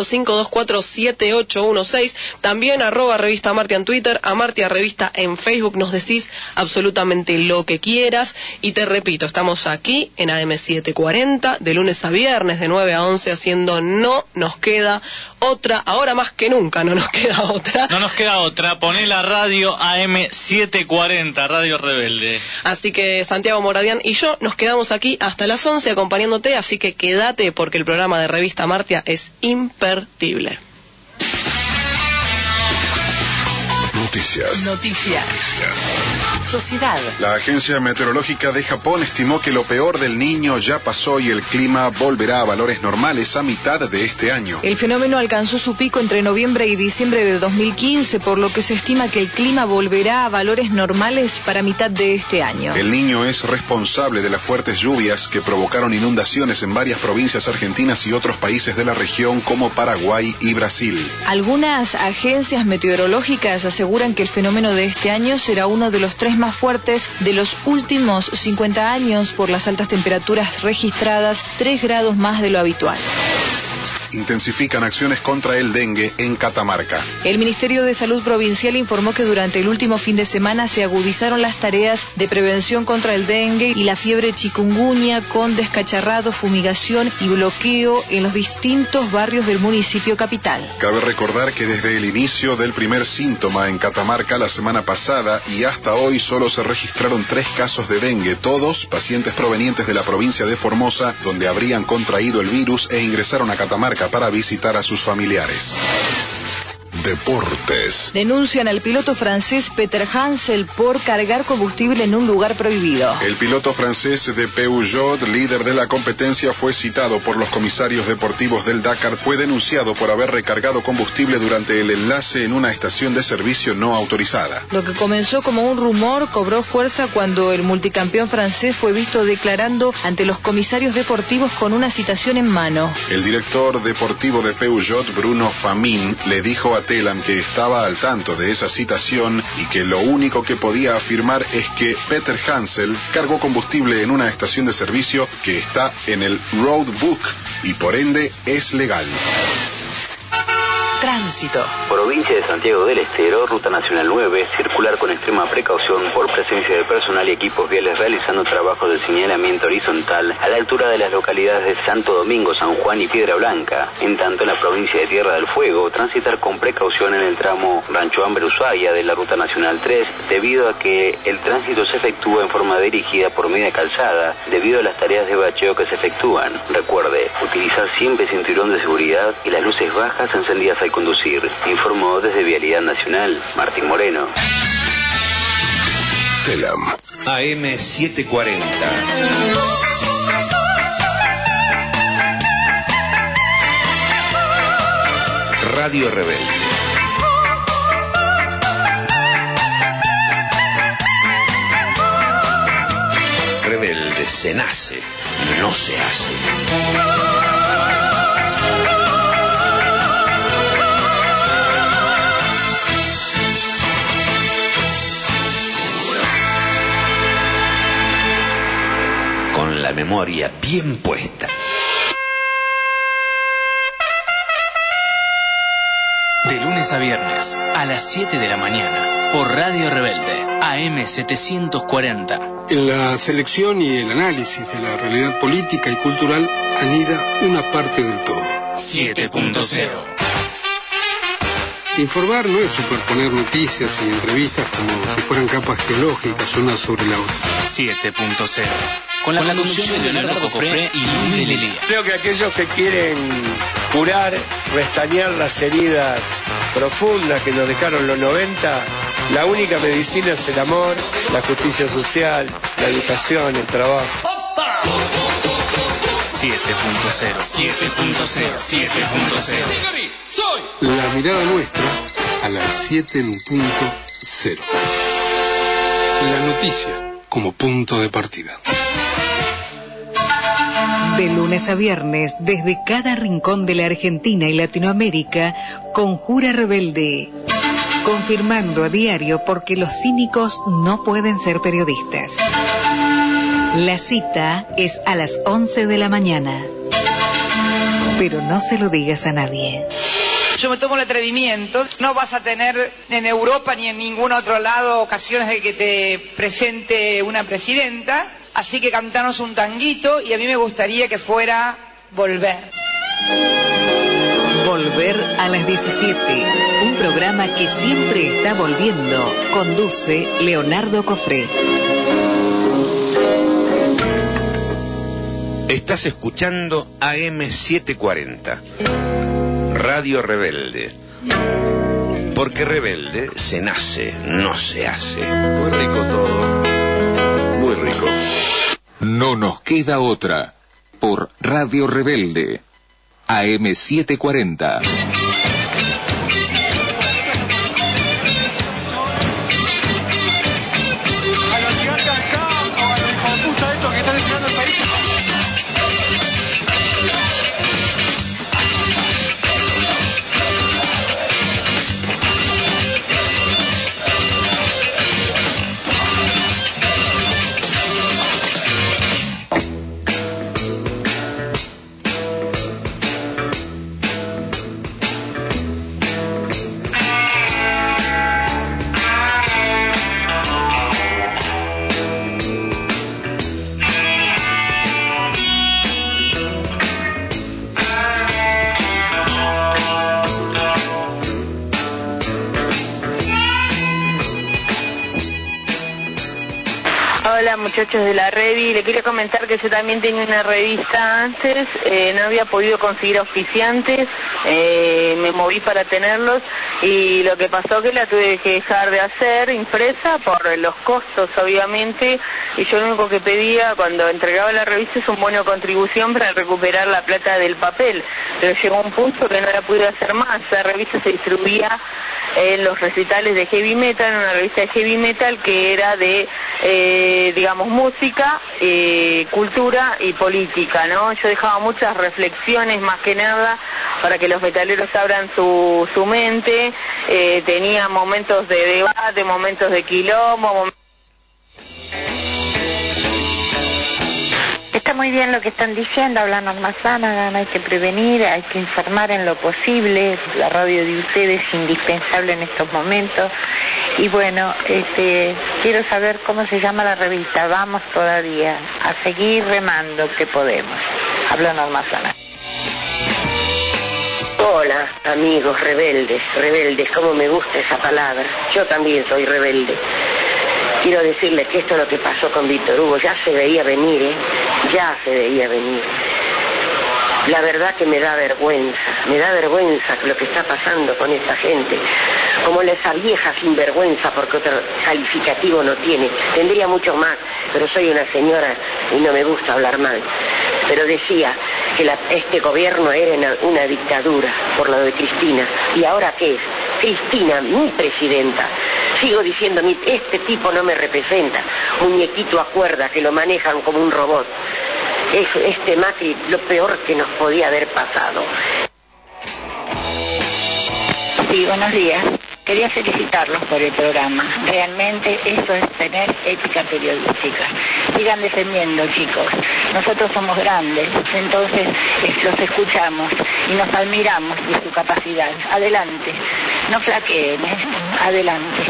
45247816, también @Revista Amartya en Twitter, Amartya Revista en Facebook, nos decís absolutamente lo que quieras, y te repito, estamos aquí en AM740 de lunes a viernes de 9 a 11 haciendo No Nos Queda Otra, ahora más que nunca no nos queda otra. No nos queda otra, poné la radio AM740, Radio Rebelde. Así que Santiago Moradian y yo nos quedamos aquí hasta las 11 acompañándote, así que quédate porque el programa de Revista Amartya es imperdible. Noticias. Sociedad. La Agencia Meteorológica de Japón estimó que lo peor del Niño ya pasó y el clima volverá a valores normales a mitad de este año. El fenómeno alcanzó su pico entre noviembre y diciembre del 2015, por lo que se estima que el clima volverá a valores normales para mitad de este año. El Niño es responsable de las fuertes lluvias que provocaron inundaciones en varias provincias argentinas y otros países de la región como Paraguay y Brasil. Algunas agencias meteorológicas aseguran que el fenómeno de este año será uno de los 3 más fuertes de los últimos 50 años por las altas temperaturas registradas, 3 grados más de lo habitual. Intensifican acciones contra el dengue en Catamarca. El Ministerio de Salud Provincial informó que durante el último fin de semana se agudizaron las tareas de prevención contra el dengue y la fiebre chikungunya con descacharrado, fumigación y bloqueo en los distintos barrios del municipio capital. Cabe recordar que desde el inicio del primer síntoma en Catamarca la semana pasada y hasta hoy solo se registraron 3 casos de dengue, todos pacientes provenientes de la provincia de Formosa, donde habrían contraído el virus e ingresaron a Catamarca para visitar a sus familiares. Deportes. Denuncian al piloto francés Peter Hansel por cargar combustible en un lugar prohibido. El piloto francés de Peugeot, líder de la competencia, fue citado por los comisarios deportivos del Dakar. Fue denunciado por haber recargado combustible durante el enlace en una estación de servicio no autorizada. Lo que comenzó como un rumor cobró fuerza cuando el multicampeón francés fue visto declarando ante los comisarios deportivos con una citación en mano. El director deportivo de Peugeot, Bruno Famin, le dijo a Telam que estaba al tanto de esa citación y que lo único que podía afirmar es que Peter Hansel cargó combustible en una estación de servicio que está en el Roadbook y por ende es legal. Tránsito. Provincia de Santiago del Estero, Ruta Nacional 9, circular con extrema precaución por presencia de personal y equipos viales realizando trabajos de señalamiento horizontal a la altura de las localidades de Santo Domingo, San Juan y Piedra Blanca. En tanto, en la provincia de Tierra del Fuego, transitar con precaución en el tramo Rancho Hambre Ushuaia de la Ruta Nacional 3, debido a que el tránsito se efectúa en forma dirigida por media calzada, debido a las tareas de bacheo que se efectúan. Recuerde, utilizar siempre cinturón de seguridad y las luces bajas encendidas al conducir. Informó desde Vialidad Nacional, Martín Moreno. Telam. AM740. Radio Rebelde. Rebelde se nace, no se hace. La memoria bien puesta. De lunes a viernes a las 7 de la mañana por Radio Rebelde AM740. En la selección y el análisis de la realidad política y cultural anida una parte del todo. 7.0. Informar no es superponer noticias y entrevistas como si fueran capas geológicas una sobre la otra. 7.0. Con la conducción de Leonardo Cofré y Luis Lelía. Creo que aquellos que quieren curar, restañar las heridas profundas que nos dejaron los 90, la única medicina es el amor, la justicia social, la educación, el trabajo. 7.0. 7.0. 7.0. La mirada nuestra a las 7.0. La noticia como punto de partida. De lunes a viernes, desde cada rincón de la Argentina y Latinoamérica, Conjura Rebelde. Confirmando a diario porque los cínicos no pueden ser periodistas. La cita es a las 11 de la mañana. Pero no se lo digas a nadie. Yo me tomo el atrevimiento. No vas a tener en Europa ni en ningún otro lado ocasiones de que te presente una presidenta. Así que cantanos un tanguito y a mí me gustaría que fuera Volver. Volver a las 17. Un programa que siempre está volviendo. Conduce Leonardo Cofré. Estás escuchando AM740, Radio Rebelde. Porque rebelde se nace, no se hace. Muy rico todo. Muy rico. No nos queda otra. Por Radio Rebelde. AM740. Hola muchachos de la Revi, le quería comentar que yo también tenía una revista antes, no había podido conseguir auspiciantes, me moví para tenerlos y lo que pasó que la tuve que dejar de hacer impresa por los costos obviamente, y yo lo único que pedía cuando entregaba la revista es un bono de contribución para recuperar la plata del papel, pero llegó un punto que no la pude hacer más. La revista se distribuía en los recitales de heavy metal, una revista de heavy metal que era de digamos música, cultura y política, ¿no? Yo dejaba muchas reflexiones más que nada para que los metaleros abran su mente, tenía momentos de debate, momentos de quilombo, Está muy bien lo que están diciendo, hablan más sana, hay que prevenir, hay que informar en lo posible, la radio de ustedes es indispensable en estos momentos. Y bueno, quiero saber cómo se llama la revista, vamos todavía a seguir remando que podemos. Habla Norma Sana. Hola, amigos rebeldes, cómo me gusta esa palabra. Yo también soy rebelde. Quiero decirles que esto es lo que pasó con Víctor Hugo, ya se veía venir, ya se veía venir. La verdad que me da vergüenza lo que está pasando con esta gente. Como esa vieja sinvergüenza, porque otro calificativo no tiene. Tendría mucho más, pero soy una señora y no me gusta hablar mal. Pero decía que este gobierno era una dictadura por lo de Cristina. ¿Y ahora qué es? Cristina, mi presidenta. Sigo diciendo, este tipo no me representa. Muñequito a cuerda que lo manejan como un robot. Es este Macri lo peor que nos podía haber pasado. Sí, buenos días. Quería felicitarlos por el programa. Realmente eso es tener ética periodística. Sigan defendiendo, chicos. Nosotros somos grandes, entonces los escuchamos y nos admiramos de su capacidad. Adelante. No flaqueen, adelante.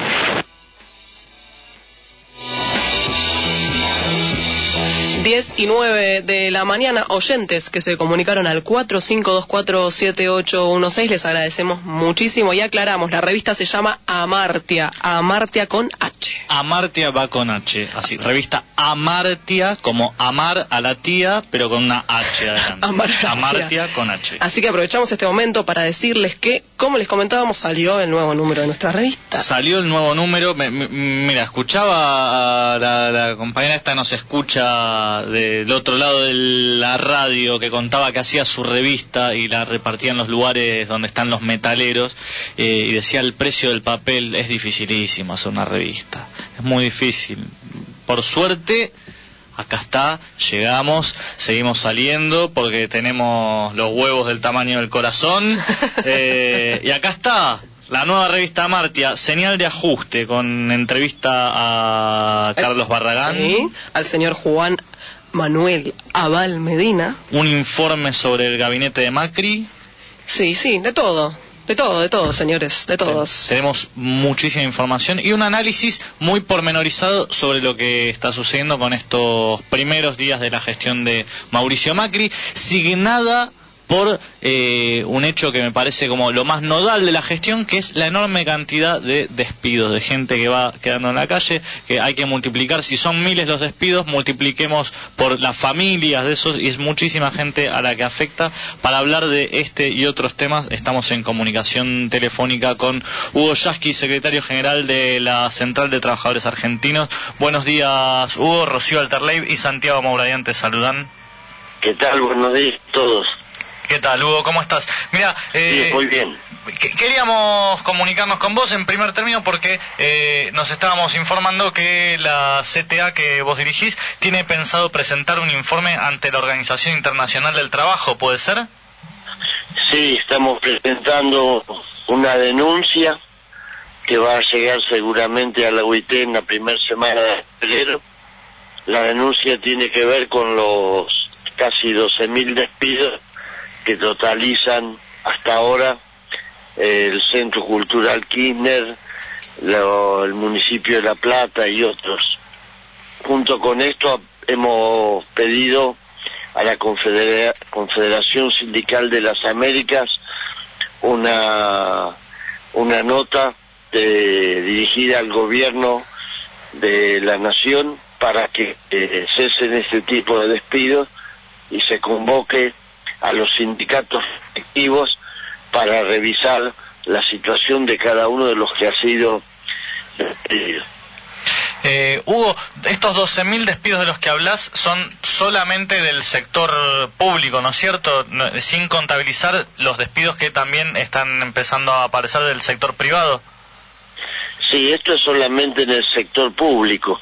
Diez y 9 de la mañana, oyentes que se comunicaron al 45247816, les agradecemos muchísimo y aclaramos, la revista se llama Amartia con H. Amartia va con H, así, revista Amartia, como amar a la tía, pero con una H adelante. Amartia con H. Así que aprovechamos este momento para decirles que, como les comentábamos, salió el nuevo número de nuestra revista. Salió el nuevo número, mira, escuchaba a la compañera esta, nos escucha del otro lado de la radio, que contaba que hacía su revista y la repartía en los lugares donde están los metaleros, y decía el precio del papel es dificilísimo hacer una revista, es muy difícil. Por suerte acá está, llegamos, seguimos saliendo porque tenemos los huevos del tamaño del corazón, y acá está, La nueva revista Amartya, Señal de Ajuste, con entrevista a Carlos Barragán. Sí, al señor Juan Manuel Abal Medina. Un informe sobre el gabinete de Macri. Sí, de todo, señores, de todos. Tenemos muchísima información y un análisis muy pormenorizado sobre lo que está sucediendo con estos primeros días de la gestión de Mauricio Macri, signada por un hecho que me parece como lo más nodal de la gestión, que es la enorme cantidad de despidos, de gente que va quedando en la calle, que hay que multiplicar. Si son miles los despidos, multipliquemos por las familias de esos, y es muchísima gente a la que afecta. Para hablar de este y otros temas, estamos en comunicación telefónica con Hugo Yasky, secretario general de la Central de Trabajadores Argentinos. Buenos días, Hugo. Rocío Alterleib y Santiago Mouradian te saludan. ¿Qué tal? Buenos días a todos. ¿Qué tal, Hugo? ¿Cómo estás? Mira, sí, muy bien. Queríamos comunicarnos con vos en primer término porque nos estábamos informando que la CTA que vos dirigís tiene pensado presentar un informe ante la Organización Internacional del Trabajo, ¿puede ser? Sí, estamos presentando una denuncia que va a llegar seguramente a la OIT en la primera semana de febrero. La denuncia tiene que ver con los casi 12.000 despidos que totalizan hasta ahora el Centro Cultural Kirchner, el municipio de La Plata y otros. Junto con esto hemos pedido a la Confederación Sindical de las Américas una nota dirigida al gobierno de la nación para que cesen este tipo de despidos y se convoque a los sindicatos activos para revisar la situación de cada uno de los que ha sido despedido. Hugo, estos 12.000 despidos de los que hablas son solamente del sector público, ¿no es cierto? Sin contabilizar los despidos que también están empezando a aparecer del sector privado. Sí, esto es solamente en el sector público,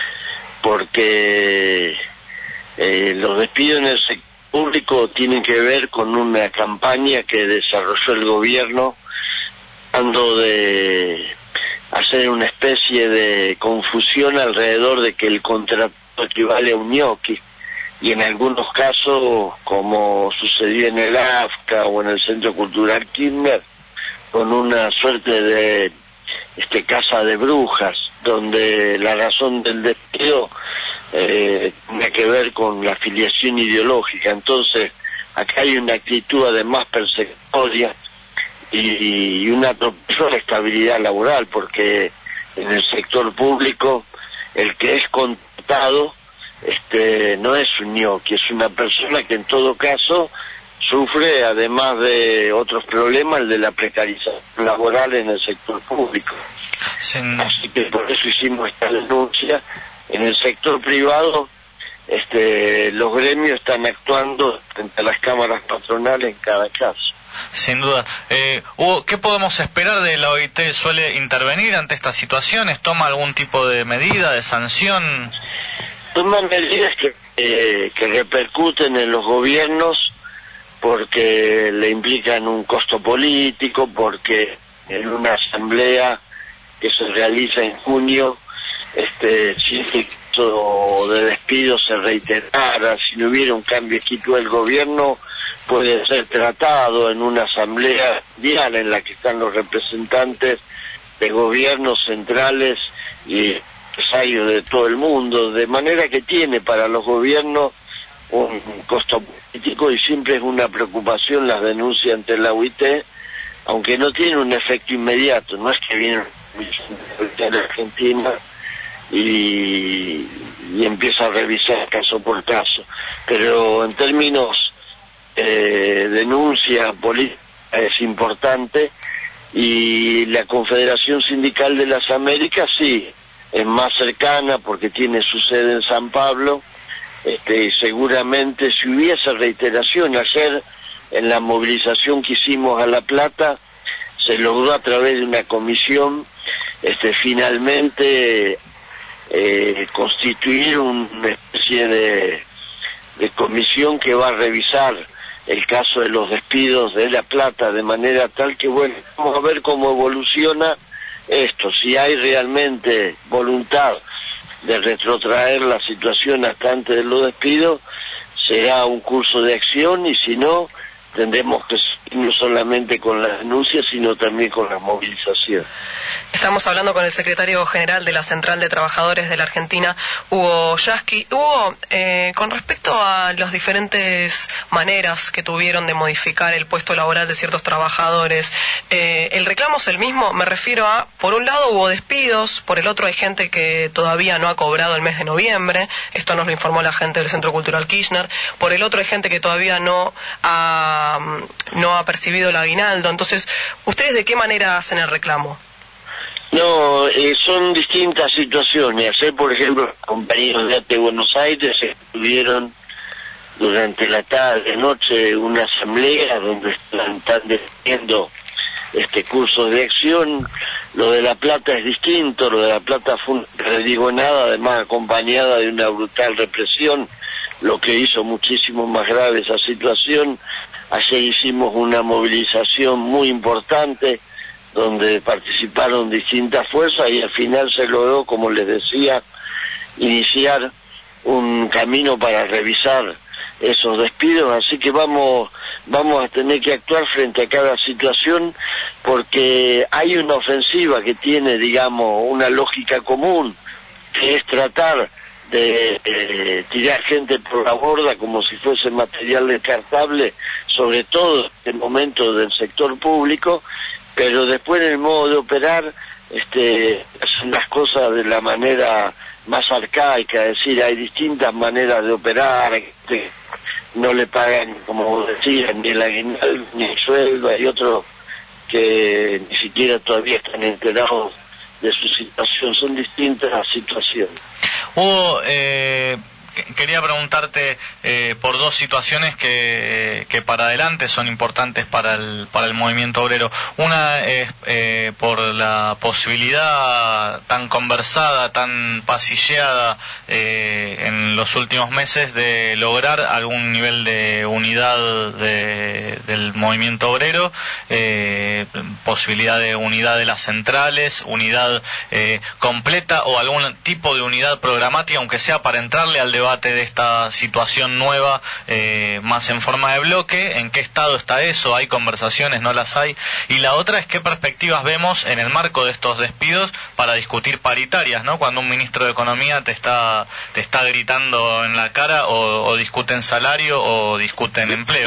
porque los despidos en el sector público tienen que ver con una campaña que desarrolló el gobierno tratando de hacer una especie de confusión alrededor de que el contrato equivale a un ñoqui, y en algunos casos, como sucedió en el AFCA o en el Centro Cultural Kirchner, con una suerte de casa de brujas, donde la razón del despido tiene que ver con la afiliación ideológica. Entonces, acá hay una actitud además persecutoria y una atropello a la estabilidad laboral, porque en el sector público el que es contratado no es un ñoqui, es una persona que en todo caso sufre, además de otros problemas, el de la precarización laboral en el sector público. Sí. Así que por eso hicimos esta denuncia. En el sector privado, los gremios están actuando frente a las cámaras patronales en cada caso. Sin duda. Hugo, ¿qué podemos esperar de la OIT? ¿Suele intervenir ante estas situaciones? ¿Toma algún tipo de medida, de sanción? Toma medidas que repercuten en los gobiernos, porque le implican un costo político, porque en una asamblea que se realiza en junio, si el caso de despido se reiterara, si no hubiera un cambio de equipo del gobierno, puede ser tratado en una asamblea mundial en la que están los representantes de gobiernos centrales y empresarios de todo el mundo, de manera que tiene para los gobiernos un costo político, y siempre es una preocupación las denuncias ante la OIT, aunque no tiene un efecto inmediato. No es que viene la Argentina y empieza a revisar caso por caso, pero en términos denuncia política es importante, y la Confederación Sindical de las Américas sí es más cercana porque tiene su sede en San Pablo. Seguramente si hubiese reiteración, ayer en la movilización que hicimos a La Plata se logró a través de una comisión finalmente constituir una especie de comisión que va a revisar el caso de los despidos de La Plata, de manera tal que, bueno, vamos a ver cómo evoluciona esto, si hay realmente voluntad de retrotraer la situación hasta antes de los despidos, será un curso de acción, y si no, tendremos que seguir no solamente con las denuncias, sino también con la movilización. Estamos hablando con el secretario general de la Central de Trabajadores de la Argentina, Hugo Yasky. Hugo, con respecto a las diferentes maneras que tuvieron de modificar el puesto laboral de ciertos trabajadores, ¿el reclamo es el mismo? Me refiero a, por un lado hubo despidos, por el otro hay gente que todavía no ha cobrado el mes de noviembre, esto nos lo informó la gente del Centro Cultural Kirchner, por el otro hay gente que todavía no ha percibido el aguinaldo. Entonces, ¿ustedes de qué manera hacen el reclamo? No, son distintas situaciones. Ayer, por ejemplo, compañeros de ATE Buenos Aires estuvieron durante la tarde, noche, una asamblea donde están defendiendo cursos de acción. Lo de La Plata es distinto, lo de La Plata fue una perdigonada, además acompañada de una brutal represión, lo que hizo muchísimo más grave esa situación. Ayer hicimos una movilización muy importante, donde participaron distintas fuerzas, y al final se logró, como les decía, iniciar un camino para revisar esos despidos. Así que vamos a tener que actuar frente a cada situación, porque hay una ofensiva que tiene, digamos, una lógica común, que es tratar de tirar gente por la borda como si fuese material descartable, sobre todo en el momento del sector público, pero después en el modo de operar hacen las cosas de la manera más arcaica, es decir, hay distintas maneras de operar, no le pagan, como decían, ni el aguinaldo ni el sueldo, hay otros que ni siquiera todavía están enterados de su situación, son distintas situaciones. Hugo, quería preguntarte por dos situaciones que para adelante son importantes para el movimiento obrero. Una es por la posibilidad tan conversada, tan pasilleada en los últimos meses de lograr algún nivel de unidad del movimiento obrero, posibilidad de unidad de las centrales, unidad completa o algún tipo de unidad programática, aunque sea para entrarle al debate de esta situación nueva, más en forma de bloque. ¿En qué estado está eso? ¿Hay conversaciones? ¿No las hay? Y la otra es qué perspectivas vemos en el marco de estos despidos para discutir paritarias, ¿no? Cuando un ministro de Economía te está gritando en la cara, o discuten salario o discuten empleo.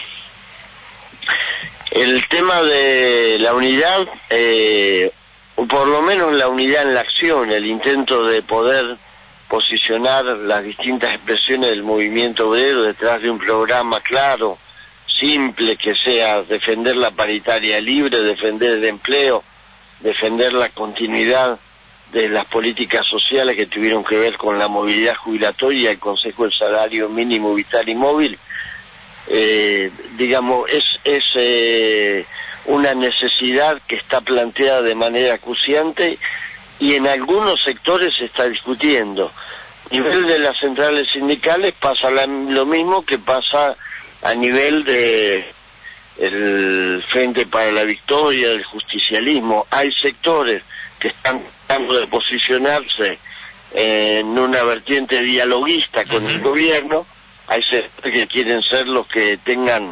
El tema de la unidad, o por lo menos la unidad en la acción, el intento de poder posicionar las distintas expresiones del movimiento obrero detrás de un programa claro, simple, que sea defender la paritaria libre, defender el empleo, defender la continuidad de las políticas sociales que tuvieron que ver con la movilidad jubilatoria, el Consejo del Salario Mínimo Vital y Móvil. Digamos, es una necesidad que está planteada de manera acuciante, y en algunos sectores se está discutiendo. A nivel de las centrales sindicales pasa lo mismo que pasa a nivel de el Frente para la Victoria, del justicialismo. Hay sectores que están tratando de posicionarse en una vertiente dialoguista con el gobierno, hay sectores que quieren ser los que tengan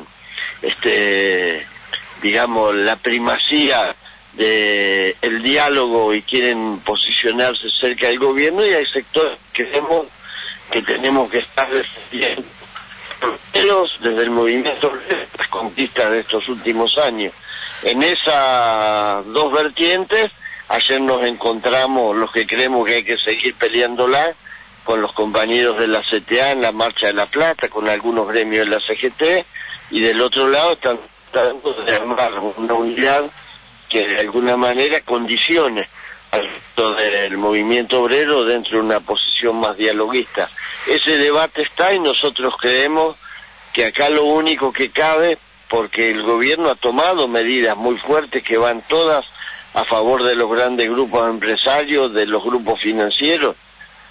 digamos, la primacía de el diálogo y quieren posicionarse cerca del gobierno, y hay sectores que vemos que tenemos que estar defendiendo desde el movimiento, las conquistas de estos últimos años. En esas dos vertientes, ayer nos encontramos los que creemos que hay que seguir peleándola con los compañeros de la CTA en la Marcha de La Plata, con algunos gremios de la CGT, y del otro lado están tratando de armar una unidad que de alguna manera condicione al resto del movimiento obrero dentro de una posición más dialoguista. Ese debate está, y nosotros creemos que acá lo único que cabe, porque el gobierno ha tomado medidas muy fuertes que van todas a favor de los grandes grupos empresarios, de los grupos financieros,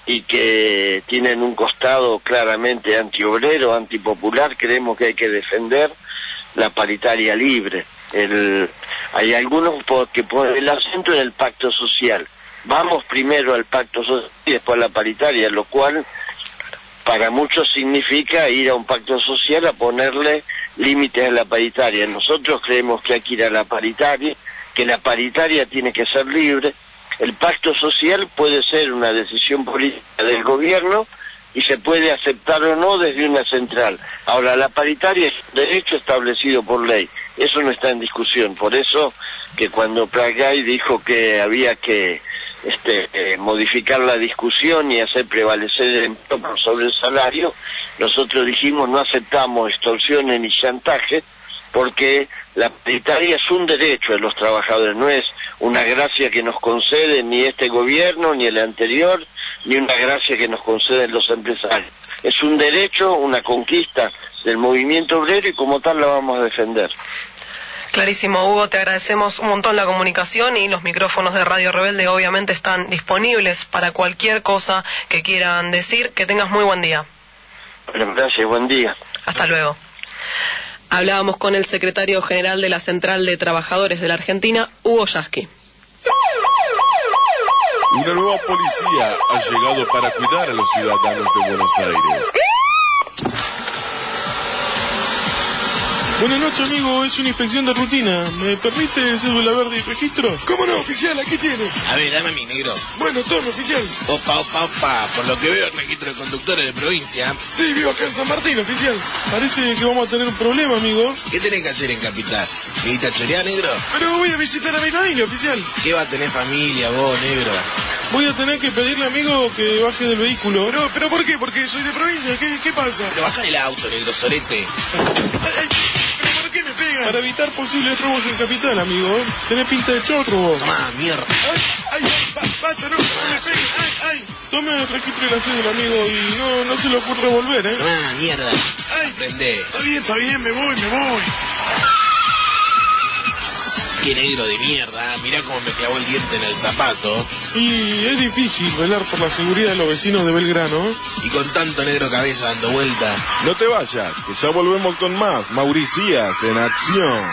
y que tienen un costado claramente antiobrero, antipopular. Creemos que hay que defender la paritaria libre. Hay algunos que ponen el acento en el pacto social. Vamos primero al pacto social y después a la paritaria, lo cual para muchos significa ir a un pacto social a ponerle límites a la paritaria. Nosotros creemos que hay que ir a la paritaria, que la paritaria tiene que ser libre. El pacto social puede ser una decisión política del gobierno y se puede aceptar o no desde una central. Ahora, la paritaria es un derecho establecido por ley, eso no está en discusión. Por eso que cuando Prat-Gay dijo que había que modificar la discusión y hacer prevalecer el empleo sobre el salario, nosotros dijimos no aceptamos extorsiones ni chantaje, porque la paritaria es un derecho de los trabajadores, no es una gracia que nos concede ni este gobierno, ni el anterior, ni una gracia que nos conceden los empresarios. Es un derecho, una conquista del movimiento obrero y como tal la vamos a defender. Clarísimo, Hugo, te agradecemos un montón la comunicación y los micrófonos de Radio Rebelde obviamente están disponibles para cualquier cosa que quieran decir. Que tengas muy buen día. Bueno, gracias, buen día. Hasta luego. Hablábamos con el secretario general de la Central de Trabajadores de la Argentina, Hugo Yasky. Una nueva policía ha llegado para cuidar a los ciudadanos de Buenos Aires. Buenas noches, amigo. Es una inspección de rutina. ¿Me permite cédula verde y registro? ¿Cómo no, oficial? Aquí tiene. A ver, dame a mi negro. Bueno, tome, oficial. Opa. Por lo que veo, el registro de conductores de provincia. Sí, vivo acá en San Martín, oficial. Parece que vamos a tener un problema, amigo. ¿Qué tenés que hacer en Capital? ¿Necesitas chorear, negro? Pero voy a visitar a mi familia, oficial. ¿Qué va a tener familia vos, negro? Voy a tener que pedirle, amigo, que baje del vehículo. ¿Pero por qué? Porque soy de provincia. ¿Qué pasa? Pero baja del auto, negro, sorete. ¿Pero por qué me pegan? Para evitar posibles robos en Capital, amigo. Tenés pinta de chorro vos. Tomá, mierda. Basta, no me peguen. Ay. Tome el registro de la cédula, amigo, y no se le ocurre volver, ¿eh? Tomá, mierda. Aprendé. Está bien, me voy. Qué negro de mierda, mirá cómo me clavó el diente en el zapato. Y es difícil velar por la seguridad de los vecinos de Belgrano. Y con tanto negro cabeza dando vuelta. No te vayas, que ya volvemos con más Mauricías en acción.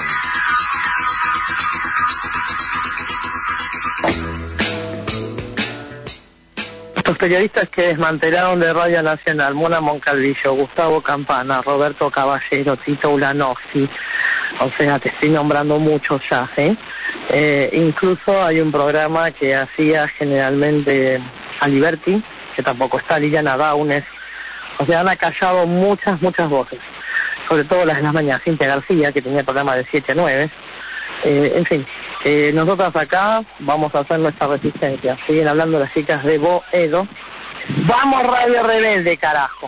Los periodistas que desmantelaron de Radio Nacional: Mona Moncalvillo, Gustavo Campana, Roberto Caballero, Tito Ulanowski. O sea, te estoy nombrando muchos ya, ¿eh? Incluso hay un programa que hacía generalmente Aliberti, que tampoco está, Liliana Daunes. O sea, han acallado muchas voces, sobre todo las de las mañanas. Cintia García, que tenía el programa de 7 a 9. En fin, nosotros acá vamos a hacer nuestra resistencia. Siguen hablando las chicas de Boedo. ¡Vamos, Radio Rebelde, carajo!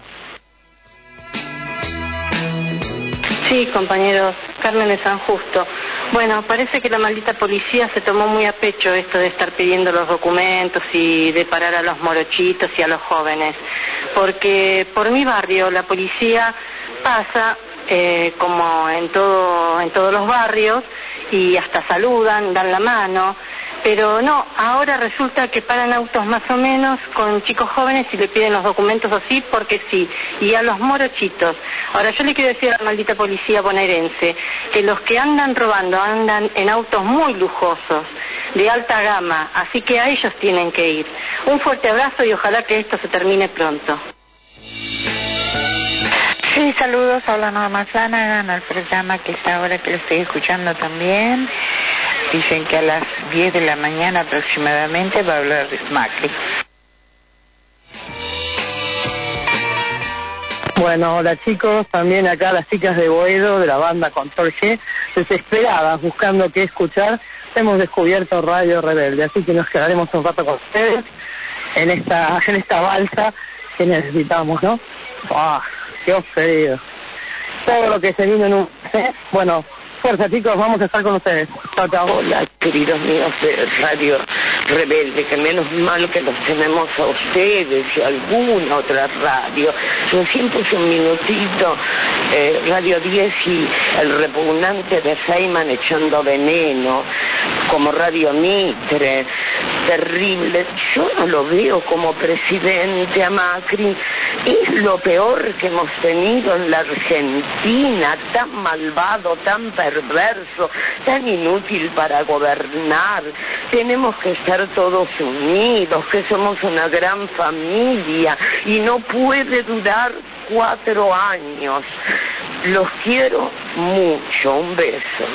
Sí, compañeros, Carmen de San Justo. Bueno, parece que la maldita policía se tomó muy a pecho esto de estar pidiendo los documentos y de parar a los morochitos y a los jóvenes. Porque por mi barrio la policía pasa, como en todos los barrios, y hasta saludan, dan la mano. Pero no, ahora resulta que paran autos más o menos con chicos jóvenes y le piden los documentos así porque sí, y a los morochitos. Ahora yo le quiero decir a la maldita policía bonaerense que los que andan robando andan en autos muy lujosos, de alta gama, así que a ellos tienen que ir. Un fuerte abrazo y ojalá que esto se termine pronto. Sí, saludos, habla Norma Flanagan, al programa que está ahora que lo estoy escuchando también. Dicen que a las 10 de la mañana aproximadamente va a hablar de Macri. Bueno, hola chicos, también acá las chicas de Boedo, de la banda Control G, desesperadas, buscando qué escuchar, hemos descubierto Radio Rebelde, así que nos quedaremos un rato con ustedes en esta balsa que necesitamos, ¿no? ¡Ah! ¡Qué ofrecido! Todo lo que se vino en un... Bueno, fuerza chicos, vamos a estar con ustedes. Chao, chao. Hola, queridos míos de Radio Rebelde, que menos mal que los tenemos a ustedes y a alguna otra radio. Recién puse un minutito, Radio 10 y el repugnante de Feynman echando veneno, como Radio Mitre. terrible. Yo no lo veo como presidente a Macri. Es lo peor que hemos tenido en la Argentina, tan malvado, tan perverso, tan inútil para gobernar. Tenemos que estar todos unidos, que somos una gran familia y no puede durar 4 años. Los quiero mucho. Un beso.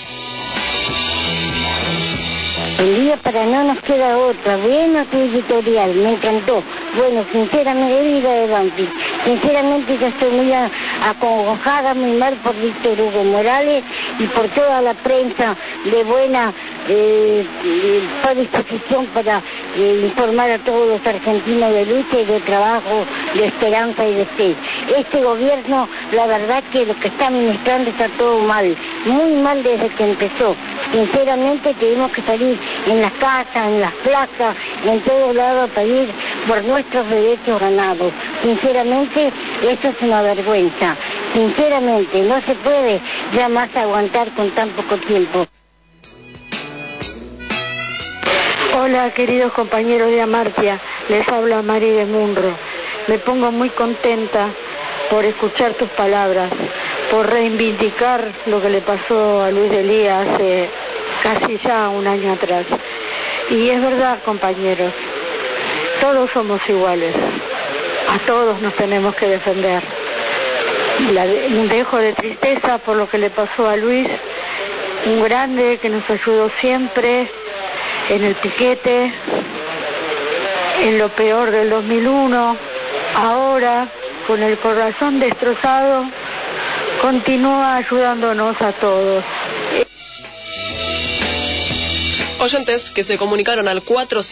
El día para no nos queda otra. Bueno, tu editorial, me encantó. Bueno, sinceramente, vida de Banfield. Sinceramente yo estoy muy acongojada, muy mal por Víctor Hugo Morales y por toda la prensa de buena predisposición para informar a todos los argentinos de lucha y de trabajo, de esperanza y de fe. Este gobierno, la verdad que lo que está administrando está todo mal, muy mal desde que empezó. Sinceramente tenemos que salir en las casas, en las plazas, en todos lados a pedir por nuestros derechos ganados. Sinceramente, eso es una vergüenza. Sinceramente, no se puede ya más aguantar con tan poco tiempo. Hola, queridos compañeros de Amartya, les habla Mari de Munro. Me pongo muy contenta por escuchar tus palabras, por reivindicar lo que le pasó a Luis Delía hace casi ya un año atrás. Y es verdad, compañeros, todos somos iguales, a todos nos tenemos que defender. Un dejo de tristeza por lo que le pasó a Luis, un grande que nos ayudó siempre en el piquete, en lo peor del 2001, ahora con el corazón destrozado, continúa ayudándonos a todos. Oyentes que se comunicaron al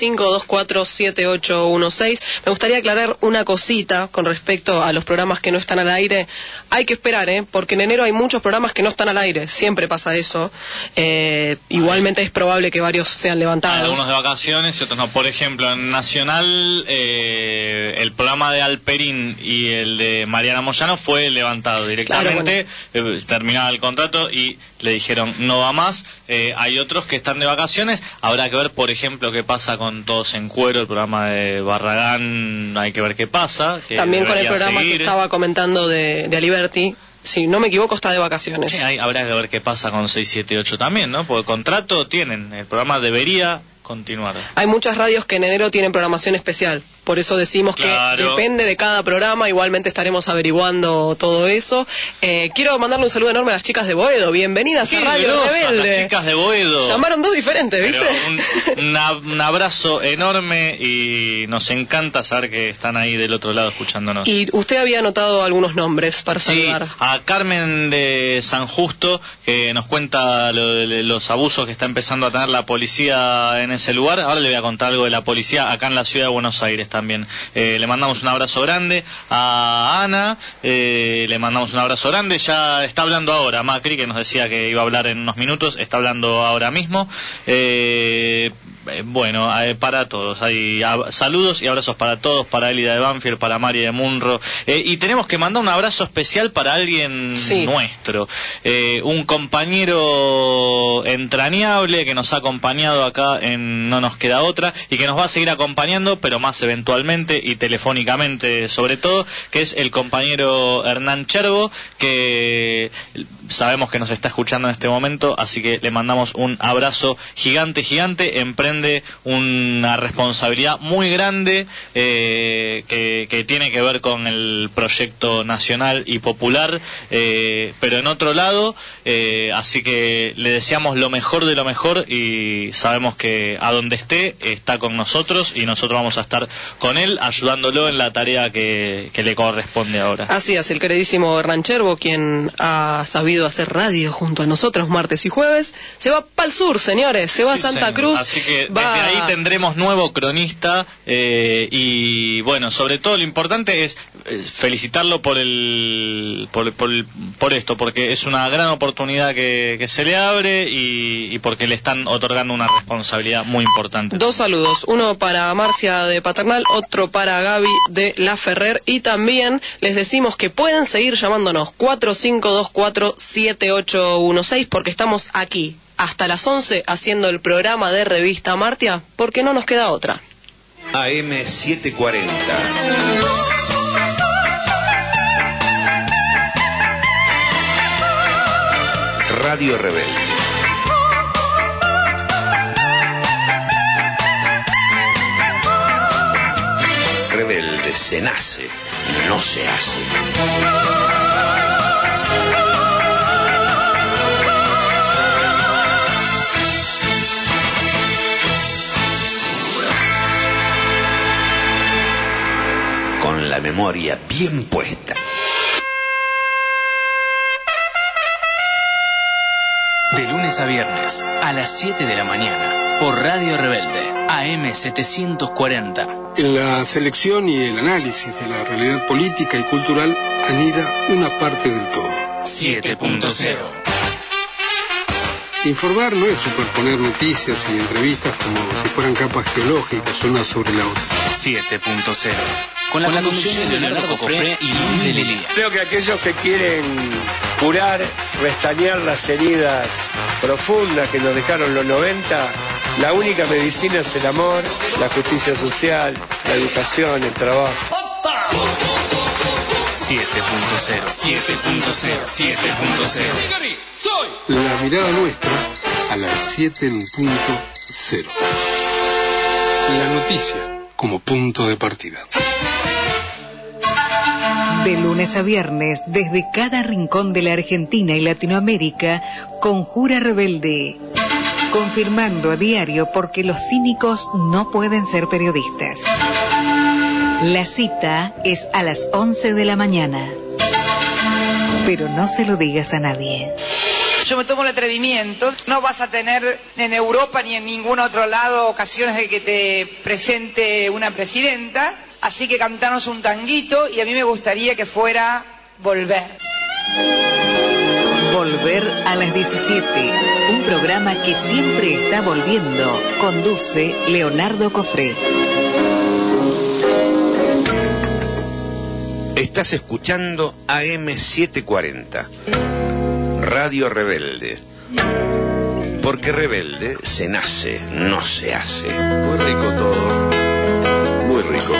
45247816, me gustaría aclarar una cosita con respecto a los programas que no están al aire. Hay que esperar, porque en enero hay muchos programas que no están al aire, siempre pasa eso. Igualmente es probable que varios sean levantados. Hay algunos de vacaciones y otros no. Por ejemplo, en Nacional, el programa de Alperín y el de Mariana Moyano fue levantado directamente. Claro, bueno. Terminaba el contrato y le dijeron no va más. Hay otros que están de vacaciones. Habrá que ver, por ejemplo, qué pasa con Todos en Cuero, el programa de Barragán. Hay que ver qué pasa. También con el programa que estaba comentando de Aliberti. Si no me equivoco, está de vacaciones. Sí, habrá que ver qué pasa con 678 también, ¿no? Porque contrato tienen. El programa debería continuar. Hay muchas radios que en enero tienen programación especial. Por eso decimos que depende de cada programa. Igualmente estaremos averiguando todo eso. Quiero mandarle un saludo enorme a las chicas de Boedo. Bienvenidas a Radio Rebelde. Las chicas de Boedo. Llamaron dos diferentes, ¿viste? Un abrazo enorme y nos encanta saber que están ahí del otro lado escuchándonos. Y usted había anotado algunos nombres para saludar. A Carmen de San Justo, que nos cuenta los abusos que está empezando a tener la policía en ese lugar. Ahora le voy a contar algo de la policía acá en la ciudad de Buenos Aires también. Le mandamos un abrazo grande a Ana, le mandamos un abrazo grande. Ya está hablando ahora Macri, que nos decía que iba a hablar en unos minutos, está hablando ahora mismo. Bueno, para todos hay saludos y abrazos para todos, para Elida de Banfield, para Mari de Munro, y tenemos que mandar un abrazo especial para alguien nuestro, un compañero entrañable que nos ha acompañado acá en No Nos Queda Otra y que nos va a seguir acompañando, pero más eventualmente y telefónicamente sobre todo, que es el compañero Hernán Cherbo, que sabemos que nos está escuchando en este momento, así que le mandamos un abrazo gigante, emprende una responsabilidad muy grande que tiene que ver con el proyecto nacional y popular, pero en otro lado, así que le deseamos lo mejor de lo mejor y sabemos que a donde esté está con nosotros y nosotros vamos a estar con él ayudándolo en la tarea que le corresponde ahora. Así es, el queridísimo Hernán Cherbo, quien ha sabido hacer radio junto a nosotros martes y jueves, se va para el sur, señores, se va a Santa Cruz. Así que desde ahí tendremos nuevo cronista, y bueno, sobre todo lo importante es felicitarlo por esto, porque es una gran oportunidad que se le abre y porque le están otorgando una responsabilidad muy importante. Dos saludos, uno para Marcia de Paternal, otro para Gaby de La Ferrer, y también les decimos que pueden seguir llamándonos 45247816 porque estamos aquí hasta las 11 haciendo el programa de Revista Martia, porque no nos queda otra. AM740. Radio Rebelde. Rebelde se nace, no se hace. Con la memoria bien puesta. De lunes a viernes, a las 7 de la mañana, por Radio Rebelde, AM740. En la selección y el análisis de la realidad política y cultural anida una parte del todo. 7.0. Informar no es superponer noticias y entrevistas como si fueran capas geológicas unas sobre la otra. 7.0. Con la conducción de Leonardo Cofré y Luis de Lelía. Creo que aquellos que quieren curar, restañar las heridas profundas que nos dejaron los 90, la única medicina es el amor, la justicia social, la educación, el trabajo. 7.0. 7.0. 7.0. La mirada nuestra a las 7.0. La noticia como punto de partida. De lunes a viernes, desde cada rincón de la Argentina y Latinoamérica, Conjura Rebelde. Confirmando a diario porque los cínicos no pueden ser periodistas. La cita es a las 11 de la mañana. Pero no se lo digas a nadie. Yo me tomo el atrevimiento, no vas a tener en Europa ni en ningún otro lado ocasiones de que te presente una presidenta, así que cantanos un tanguito y a mí me gustaría que fuera Volver. Volver a las 17, un programa que siempre está volviendo, conduce Leonardo Cofré. Estás escuchando AM740. Radio Rebelde. Porque rebelde se nace, no se hace. Muy rico todo. Muy rico.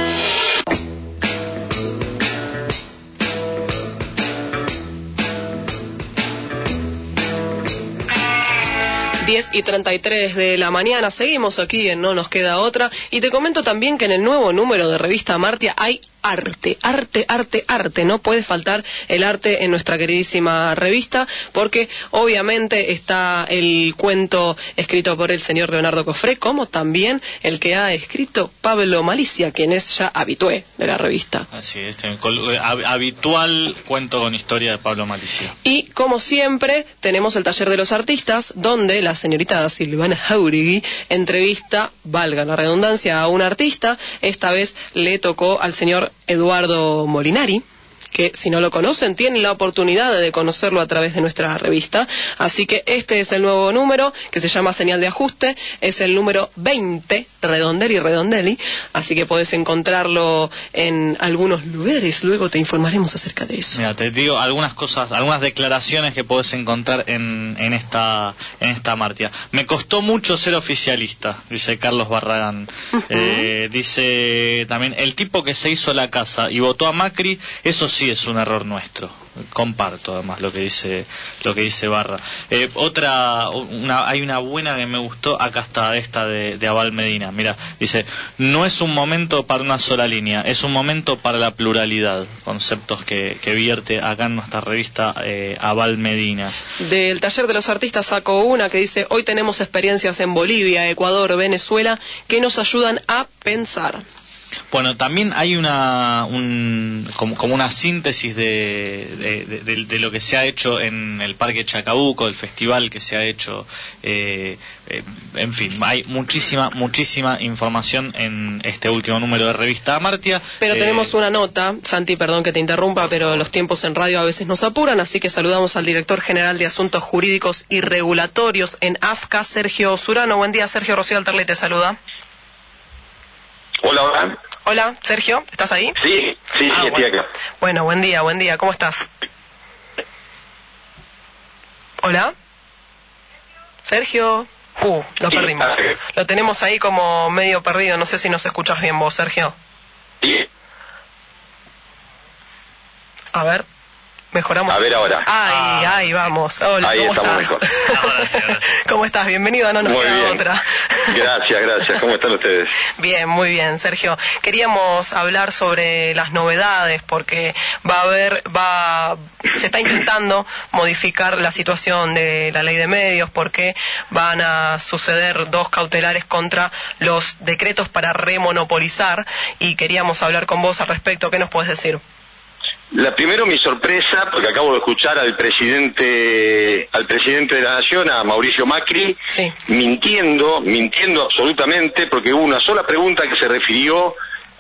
10:33 de la mañana, seguimos aquí en No Nos Queda Otra, y te comento también que en el nuevo número de Revista Martia hay arte, no puede faltar el arte en nuestra queridísima revista, porque obviamente está el cuento escrito por el señor Leonardo Cofré, como también el que ha escrito Pablo Malicia, quien es ya habitué de la revista. Así es, habitual cuento con historia de Pablo Malicia. Y como siempre tenemos el taller de los artistas, donde la señorita Silvana Jauregui entrevista, valga la redundancia, a un artista. Esta vez le tocó al señor Eduardo Molinari, que si no lo conocen tienen la oportunidad de conocerlo a través de nuestra revista. Así que este es el nuevo número, que se llama Señal de Ajuste, es el número 20, Redondelli, así que podés encontrarlo en algunos lugares, luego te informaremos acerca de eso. Mira, te digo algunas cosas, algunas declaraciones que podés encontrar en esta Martia. Me costó mucho ser oficialista, dice Carlos Barragán. Dice también, el tipo que se hizo la casa y votó a Macri, eso sí es un error nuestro. Comparto además lo que dice Barra. Hay una buena que me gustó, acá está, esta de Abal Medina. Mira, dice, no es un momento para una sola línea, es un momento para la pluralidad. Conceptos que vierte acá en nuestra revista Abal Medina. Del taller de los artistas saco una que dice, hoy tenemos experiencias en Bolivia, Ecuador, Venezuela, que nos ayudan a pensar. Bueno, también hay como una síntesis de lo que se ha hecho en el Parque Chacabuco, el festival que se ha hecho, en fin, hay muchísima información en este último número de Revista Martia. Pero tenemos una nota, Santi, perdón que te interrumpa, pero los tiempos en radio a veces nos apuran, así que saludamos al director general de Asuntos Jurídicos y Regulatorios en AFCA, Sergio Surano. Buen día, Sergio. Rocío Alterley te saluda. Hola. Hola, Sergio, ¿estás ahí? Sí, estoy acá. Bueno, buen día, ¿cómo estás? Hola. Sergio, lo perdimos. Lo tenemos ahí como medio perdido, no sé si nos escuchas bien vos, Sergio. Sí. A ver, mejoramos. A ver ahora. Ahí vamos. Hola, ahí ¿cómo estamos estás? mejor. Ahora sí. ¿Cómo estás? Bienvenido, no nos Muy queda bien. otra. Gracias. ¿Cómo están ustedes? Bien, muy bien, Sergio. Queríamos hablar sobre las novedades porque se está intentando modificar la situación de la ley de medios porque van a suceder 2 cautelares contra los decretos para remonopolizar y queríamos hablar con vos al respecto. ¿Qué nos puedes decir? Primero mi sorpresa, porque acabo de escuchar al presidente de la Nación, a Mauricio Macri, sí, mintiendo absolutamente, porque hubo una sola pregunta que se refirió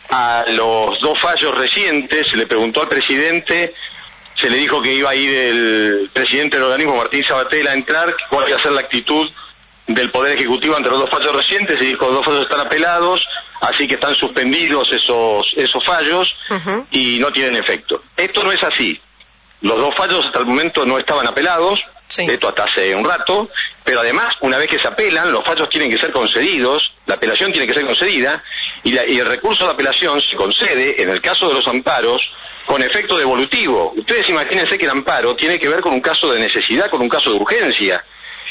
a los 2 fallos recientes. Se le preguntó al presidente, se le dijo que iba a ir el presidente del organismo, Martín Sabatella, a entrar, cuál iba a ser la actitud del Poder Ejecutivo ante los 2 fallos recientes. Se dijo, los 2 fallos están apelados, así que están suspendidos esos fallos y no tienen efecto. Esto no es así. Los 2 fallos hasta el momento no estaban apelados, esto hasta hace un rato, pero además, una vez que se apelan, los fallos tienen que ser concedidos, la apelación tiene que ser concedida, y el recurso de apelación se concede, en el caso de los amparos, con efecto devolutivo. Ustedes imagínense que el amparo tiene que ver con un caso de necesidad, con un caso de urgencia,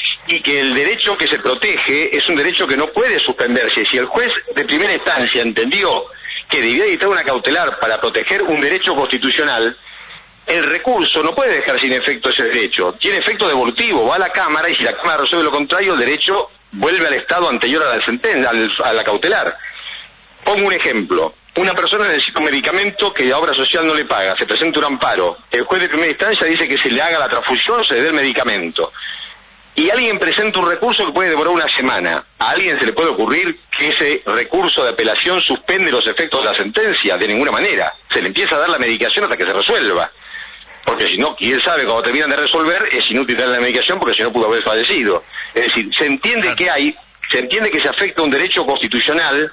y que el derecho que se protege es un derecho que no puede suspenderse. Si el juez de primera instancia entendió que debía dictar una cautelar para proteger un derecho constitucional, el recurso no puede dejar sin efecto ese derecho. Tiene efecto devolutivo, va a la Cámara y si la Cámara resuelve lo contrario, el derecho vuelve al estado anterior a la sentencia, a la cautelar. Pongo un ejemplo. Una persona necesita un medicamento que la obra social no le paga, se presenta un amparo. El juez de primera instancia dice que se le haga la transfusión, se le dé el medicamento. Y alguien presenta un recurso que puede demorar una semana. ¿A alguien se le puede ocurrir que ese recurso de apelación suspende los efectos de la sentencia? De ninguna manera. Se le empieza a dar la medicación hasta que se resuelva. Porque si no, quién sabe, cuando terminan de resolver, es inútil darle la medicación porque si no pudo haber fallecido. Es decir, se entiende que se afecta un derecho constitucional,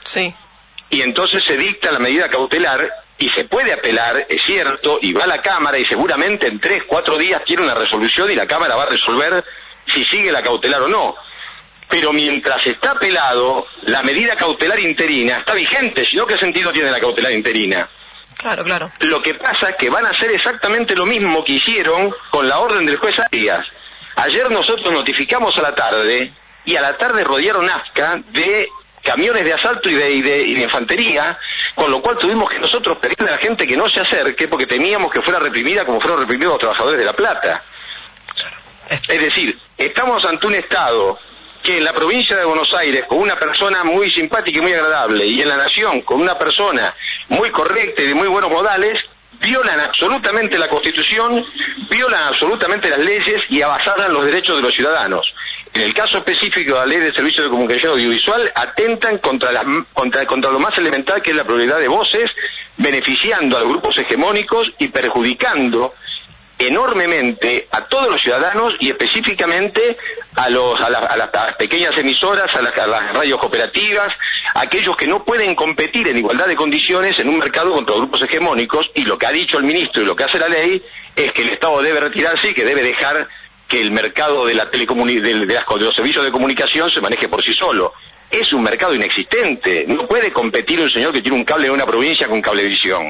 y entonces se dicta la medida cautelar, y se puede apelar, es cierto, y va a la Cámara, y seguramente en 3-4 días tiene una resolución, y la Cámara va a resolver si sigue la cautelar o no. Pero mientras está apelado, la medida cautelar interina está vigente, si no, ¿qué sentido tiene la cautelar interina? Claro. Lo que pasa es que van a hacer exactamente lo mismo que hicieron con la orden del juez Arias. Ayer nosotros notificamos a la tarde, y a la tarde rodearon AFCA de camiones de asalto y de infantería, con lo cual tuvimos que nosotros pedirle a la gente que no se acerque porque temíamos que fuera reprimida como fueron reprimidos los trabajadores de La Plata. Es decir, estamos ante un Estado que en la provincia de Buenos Aires, con una persona muy simpática y muy agradable, y en la Nación, con una persona muy correcta y de muy buenos modales, violan absolutamente la Constitución, violan absolutamente las leyes y avasallan los derechos de los ciudadanos. En el caso específico de la Ley de Servicios de Comunicación Audiovisual, atentan contra lo más elemental, que es la pluralidad de voces, beneficiando a los grupos hegemónicos y perjudicando enormemente a todos los ciudadanos y específicamente a las pequeñas emisoras, a las radios cooperativas, a aquellos que no pueden competir en igualdad de condiciones en un mercado contra los grupos hegemónicos. Y lo que ha dicho el ministro y lo que hace la ley es que el Estado debe retirarse y que debe dejar que el mercado de los servicios de comunicación se maneje por sí solo. Es un mercado inexistente, no puede competir un señor que tiene un cable en una provincia con Cablevisión.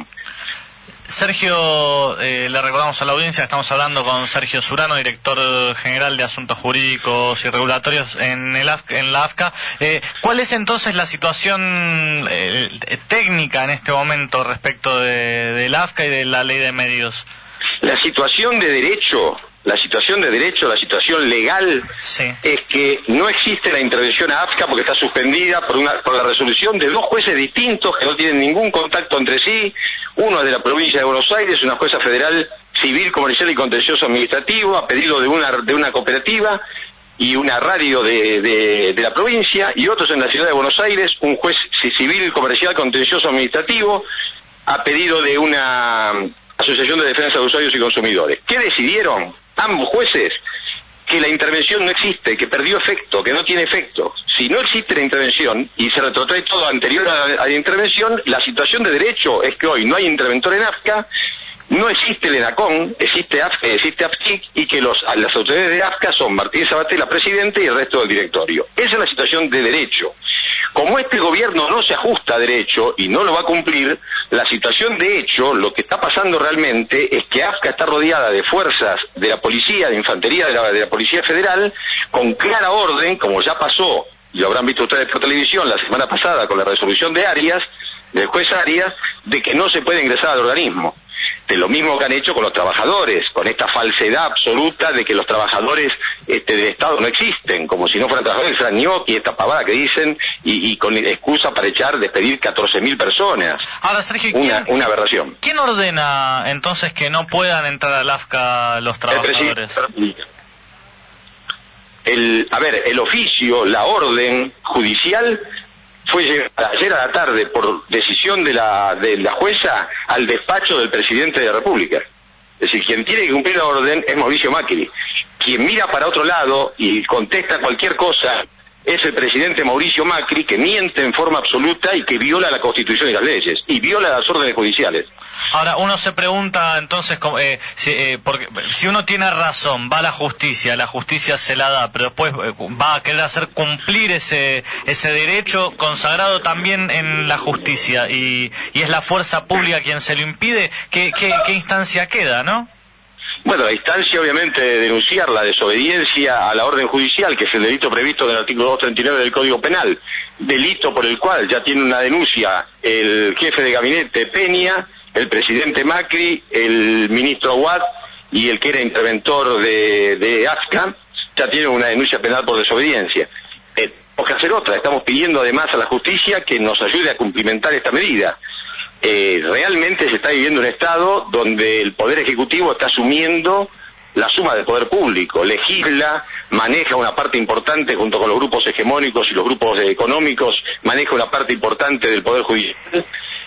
Sergio, le recordamos a la audiencia que estamos hablando con Sergio Surano, director general de Asuntos Jurídicos y Regulatorios en la AFCA. ¿Cuál es entonces la situación técnica en este momento respecto de la AFCA y de la ley de medios? La situación de derecho, la situación legal, es que no existe la intervención a AFCA porque está suspendida por la resolución de 2 jueces distintos que no tienen ningún contacto entre sí. Uno es de la provincia de Buenos Aires, una jueza federal civil, comercial y contencioso administrativo, a pedido de una cooperativa y una radio de la provincia, y otros en la ciudad de Buenos Aires, un juez civil, comercial, contencioso administrativo, a pedido de una asociación de defensa de usuarios y consumidores. ¿Qué decidieron ambos jueces? Que la intervención no existe, que perdió efecto, que no tiene efecto. Si no existe la intervención y se retrotrae todo anterior a la intervención, la situación de derecho es que hoy no hay interventor en AFCA No existe el ENACON, existe AFSIC, y que las autoridades de AFCA son Martínez Sabaté, la presidenta, y el resto del directorio. Esa es la situación de derecho. Como este gobierno no se ajusta a derecho y no lo va a cumplir, la situación de hecho, lo que está pasando realmente es que AFCA está rodeada de fuerzas de la policía, de infantería de la Policía Federal, con clara orden, como ya pasó, y lo habrán visto ustedes por televisión la semana pasada con la resolución de Arias, del juez Arias, de que no se puede ingresar al organismo. De lo mismo que han hecho con los trabajadores, con esta falsedad absoluta de que los trabajadores del Estado no existen, como si no fueran trabajadores, fueran ñoqui, esta pavada que dicen, y con excusa para despedir 14.000 personas. Ahora, Sergio, una aberración. ¿Quién ordena entonces que no puedan entrar al AFCA los trabajadores? El oficio, la orden judicial fue llegar ayer a la tarde por decisión de la jueza al despacho del presidente de la República. Es decir, quien tiene que cumplir la orden es Mauricio Macri. Quien mira para otro lado y contesta cualquier cosa es el presidente Mauricio Macri, que miente en forma absoluta y que viola la Constitución y las leyes, y viola las órdenes judiciales. Ahora, uno se pregunta entonces, porque si uno tiene razón, va a la justicia se la da, pero después va a querer hacer cumplir ese derecho consagrado también en la justicia, y es la fuerza pública quien se lo impide. ¿Qué instancia queda, no? Bueno, la instancia obviamente de denunciar la desobediencia a la orden judicial, que es el delito previsto en el artículo 239 del Código Penal, delito por el cual ya tiene una denuncia el jefe de gabinete Peña, el presidente Macri, el ministro Aguad y el que era interventor de AFCA, ya tienen una denuncia penal por desobediencia. Tenemos que hacer otra, estamos pidiendo además a la justicia que nos ayude a cumplimentar esta medida. Realmente se está viviendo un estado donde el Poder Ejecutivo está asumiendo la suma del poder público, legisla, maneja una parte importante junto con los grupos hegemónicos y los grupos económicos, maneja una parte importante del Poder Judicial,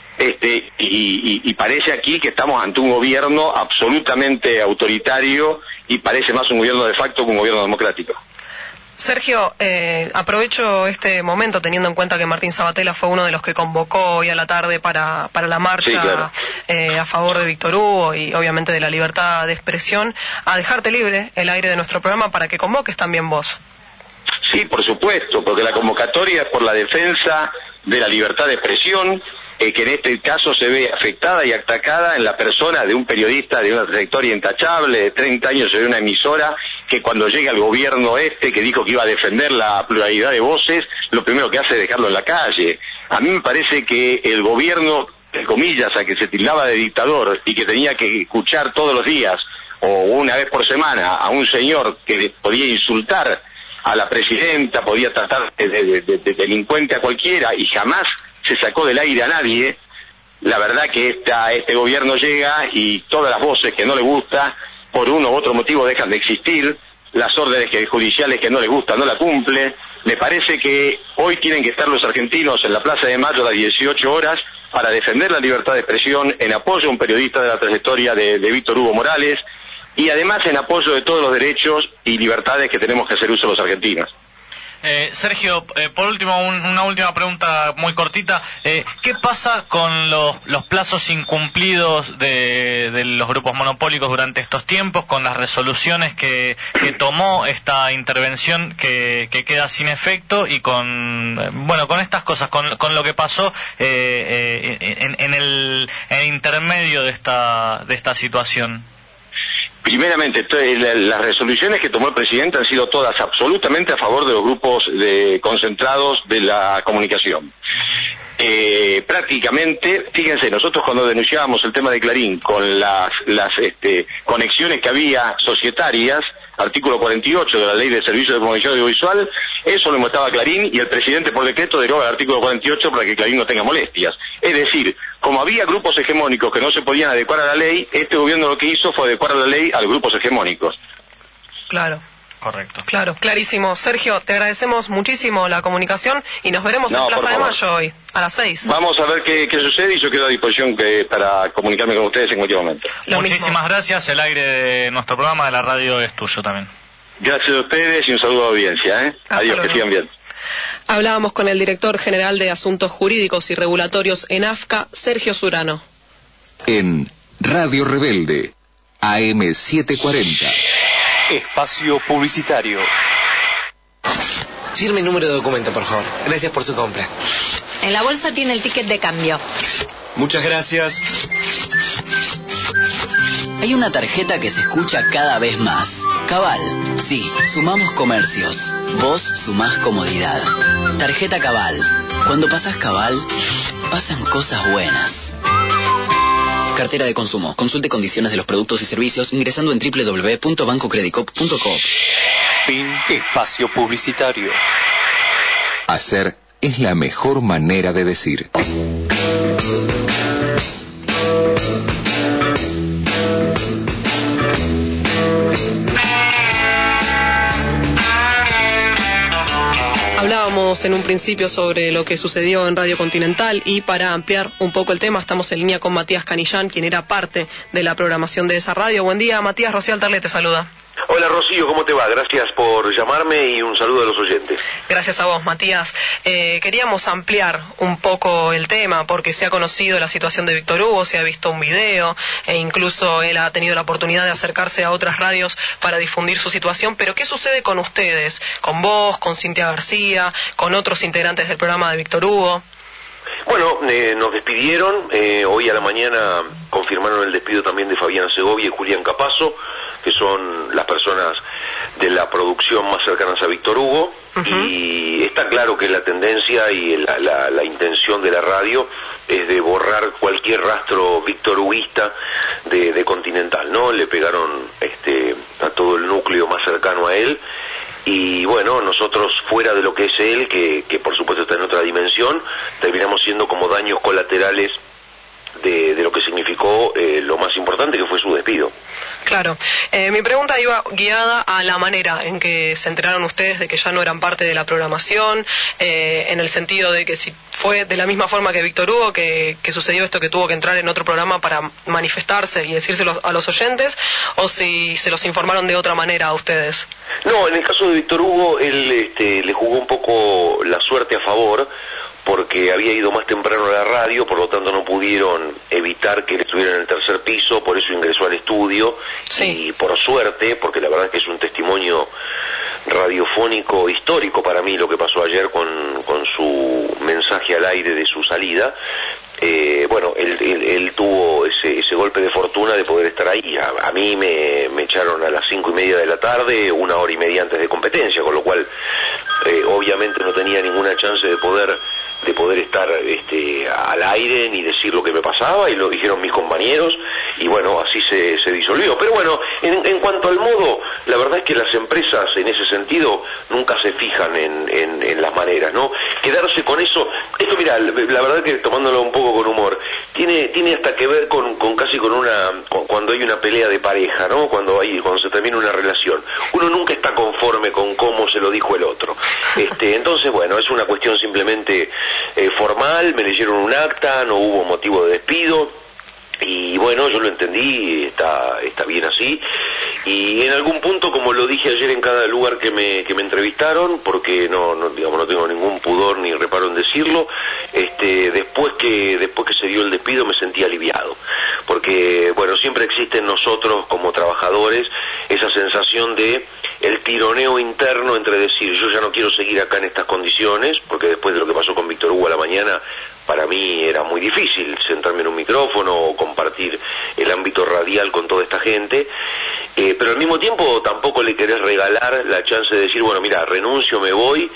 y parece aquí que estamos ante un gobierno absolutamente autoritario y parece más un gobierno de facto que un gobierno democrático. Sergio, aprovecho este momento teniendo en cuenta que Martín Sabatella fue uno de los que convocó hoy a la tarde para la marcha, sí, claro, a favor de Víctor Hugo y obviamente de la libertad de expresión, a dejarte libre el aire de nuestro programa para que convoques también vos. Sí, por supuesto, porque la convocatoria es por la defensa de la libertad de expresión, que en este caso se ve afectada y atacada en la persona de un periodista de una trayectoria intachable, de 30 años en una emisora, que cuando llega el gobierno que dijo que iba a defender la pluralidad de voces, lo primero que hace es dejarlo en la calle. A mí me parece que el gobierno, entre comillas, a que se tildaba de dictador y que tenía que escuchar todos los días o una vez por semana a un señor que podía insultar a la presidenta, podía tratar de delincuente a cualquiera y jamás se sacó del aire a nadie, la verdad que este gobierno llega y todas las voces que no le gusta, por uno u otro motivo dejan de existir, las órdenes judiciales que no les gusta no la cumple. Me parece que hoy tienen que estar los argentinos en la Plaza de Mayo a las 18 horas para defender la libertad de expresión, en apoyo a un periodista de la trayectoria de Víctor Hugo Morales, y además en apoyo de todos los derechos y libertades que tenemos que hacer uso los argentinos. Sergio, por último, una última pregunta muy cortita. ¿Qué pasa con los plazos incumplidos de los grupos monopólicos durante estos tiempos, con las resoluciones que tomó esta intervención que queda sin efecto y con estas cosas, con lo que pasó en el intermedio de esta situación? Primeramente, las resoluciones que tomó el presidente han sido todas absolutamente a favor de los grupos concentrados de la comunicación. Prácticamente, fíjense, nosotros cuando denunciábamos el tema de Clarín con las conexiones que había societarias, artículo 48 de la Ley de Servicios de Comunicación Audiovisual, eso lo mostraba Clarín y el presidente por decreto deroga el artículo 48 para que Clarín no tenga molestias. Es decir, como había grupos hegemónicos que no se podían adecuar a la ley, este gobierno lo que hizo fue adecuar la ley a los grupos hegemónicos. Claro. Correcto. Claro, clarísimo. Sergio, te agradecemos muchísimo la comunicación y nos veremos en Plaza de Mayo hoy, a las 6. Vamos a ver qué sucede y yo quedo a disposición para comunicarme con ustedes en cualquier momento. Muchísimas gracias. El aire de nuestro programa de la radio es tuyo también. Gracias a ustedes y un saludo a la audiencia. Adiós, luego. Que sigan bien. Hablábamos con el director general de Asuntos Jurídicos y Regulatorios en AFCA, Sergio Surano. En Radio Rebelde, AM740. Espacio publicitario. Firme el número de documento, por favor. Gracias por su compra. En la bolsa tiene el ticket de cambio. Muchas gracias. Hay una tarjeta que se escucha cada vez más. Cabal. Sí, sumamos comercios. Vos sumás comodidad. Tarjeta Cabal. Cuando pasás Cabal, pasan cosas buenas. Cartera de consumo. Consulte condiciones de los productos y servicios ingresando en www.bancocreditcop.com. Fin. Espacio publicitario. Hacer es la mejor manera de decir. Hablábamos en un principio sobre lo que sucedió en Radio Continental y para ampliar un poco el tema estamos en línea con Matías Canillán, quien era parte de la programación de esa radio. Buen día, Matías. Rocío Alterle te saluda. Hola Rocío, ¿cómo te va? Gracias por llamarme y un saludo a los oyentes. Gracias a vos, Matías. Queríamos ampliar un poco el tema porque se ha conocido la situación de Víctor Hugo, se ha visto un video e incluso él ha tenido la oportunidad de acercarse a otras radios para difundir su situación. Pero ¿qué sucede con ustedes? Con vos, con Cintia García, con otros integrantes del programa de Víctor Hugo. Bueno, nos despidieron, hoy a la mañana confirmaron el despido también de Fabiana Segovia y Julián Capazo, que son las personas de la producción más cercanas a Víctor Hugo, y está claro que la tendencia y la intención de la radio es de borrar cualquier rastro victorhuguista de Continental, ¿no? Le pegaron a todo el núcleo más cercano a él. Y bueno, nosotros fuera de lo que es él, que por supuesto está en otra dimensión, terminamos siendo como daños colaterales de lo que significó lo más importante, que fue su despido. Claro. Mi pregunta iba guiada a la manera en que se enteraron ustedes de que ya no eran parte de la programación, en el sentido de que si fue de la misma forma que Víctor Hugo, que sucedió esto, que tuvo que entrar en otro programa para manifestarse y decírselo a los oyentes, o si se los informaron de otra manera a ustedes. No, en el caso de Víctor Hugo, él le jugó un poco la suerte a favor, porque había ido más temprano a la radio, por lo tanto no pudieron evitar que él estuviera en el tercer piso, por eso ingresó al estudio, y por suerte, porque la verdad es que es un testimonio radiofónico histórico para mí lo que pasó ayer con su mensaje al aire de su salida. Bueno, él tuvo ese golpe de fortuna de poder estar ahí. A mí me echaron a las 5:30 de la tarde, 1 hora y media antes de competencia, con lo cual obviamente no tenía ninguna chance de poder estar al aire ni decir lo que me pasaba, y lo dijeron mis compañeros, y bueno, así se disolvió. Pero bueno, en cuanto al modo, la verdad es que las empresas en ese sentido nunca se fijan en las maneras, ¿no? Quedarse con eso, esto mira, la verdad que tomándolo un poco con humor, tiene hasta que ver con casi con cuando hay una pelea de pareja, ¿no? Cuando se termina una relación, uno nunca está conforme con cómo se lo dijo el otro. Entonces, bueno, es una cuestión simplemente formal, me leyeron un acta, no hubo motivo de despido, y bueno, yo lo entendí, está bien así, y en algún punto, como lo dije ayer en cada lugar que me entrevistaron, porque no tengo ningún pudor ni reparo en decirlo, después que se dio el despido me sentí aliviado, porque bueno, siempre existe en nosotros como trabajadores esa sensación de el tironeo interno entre decir yo ya no quiero seguir acá en estas condiciones, porque después de lo que pasó con Víctor Hugo a la mañana, para mí era muy difícil sentarme en un micrófono o compartir el ámbito radial con toda esta gente, pero al mismo tiempo tampoco le querés regalar la chance de decir, bueno, mira, renuncio, me voy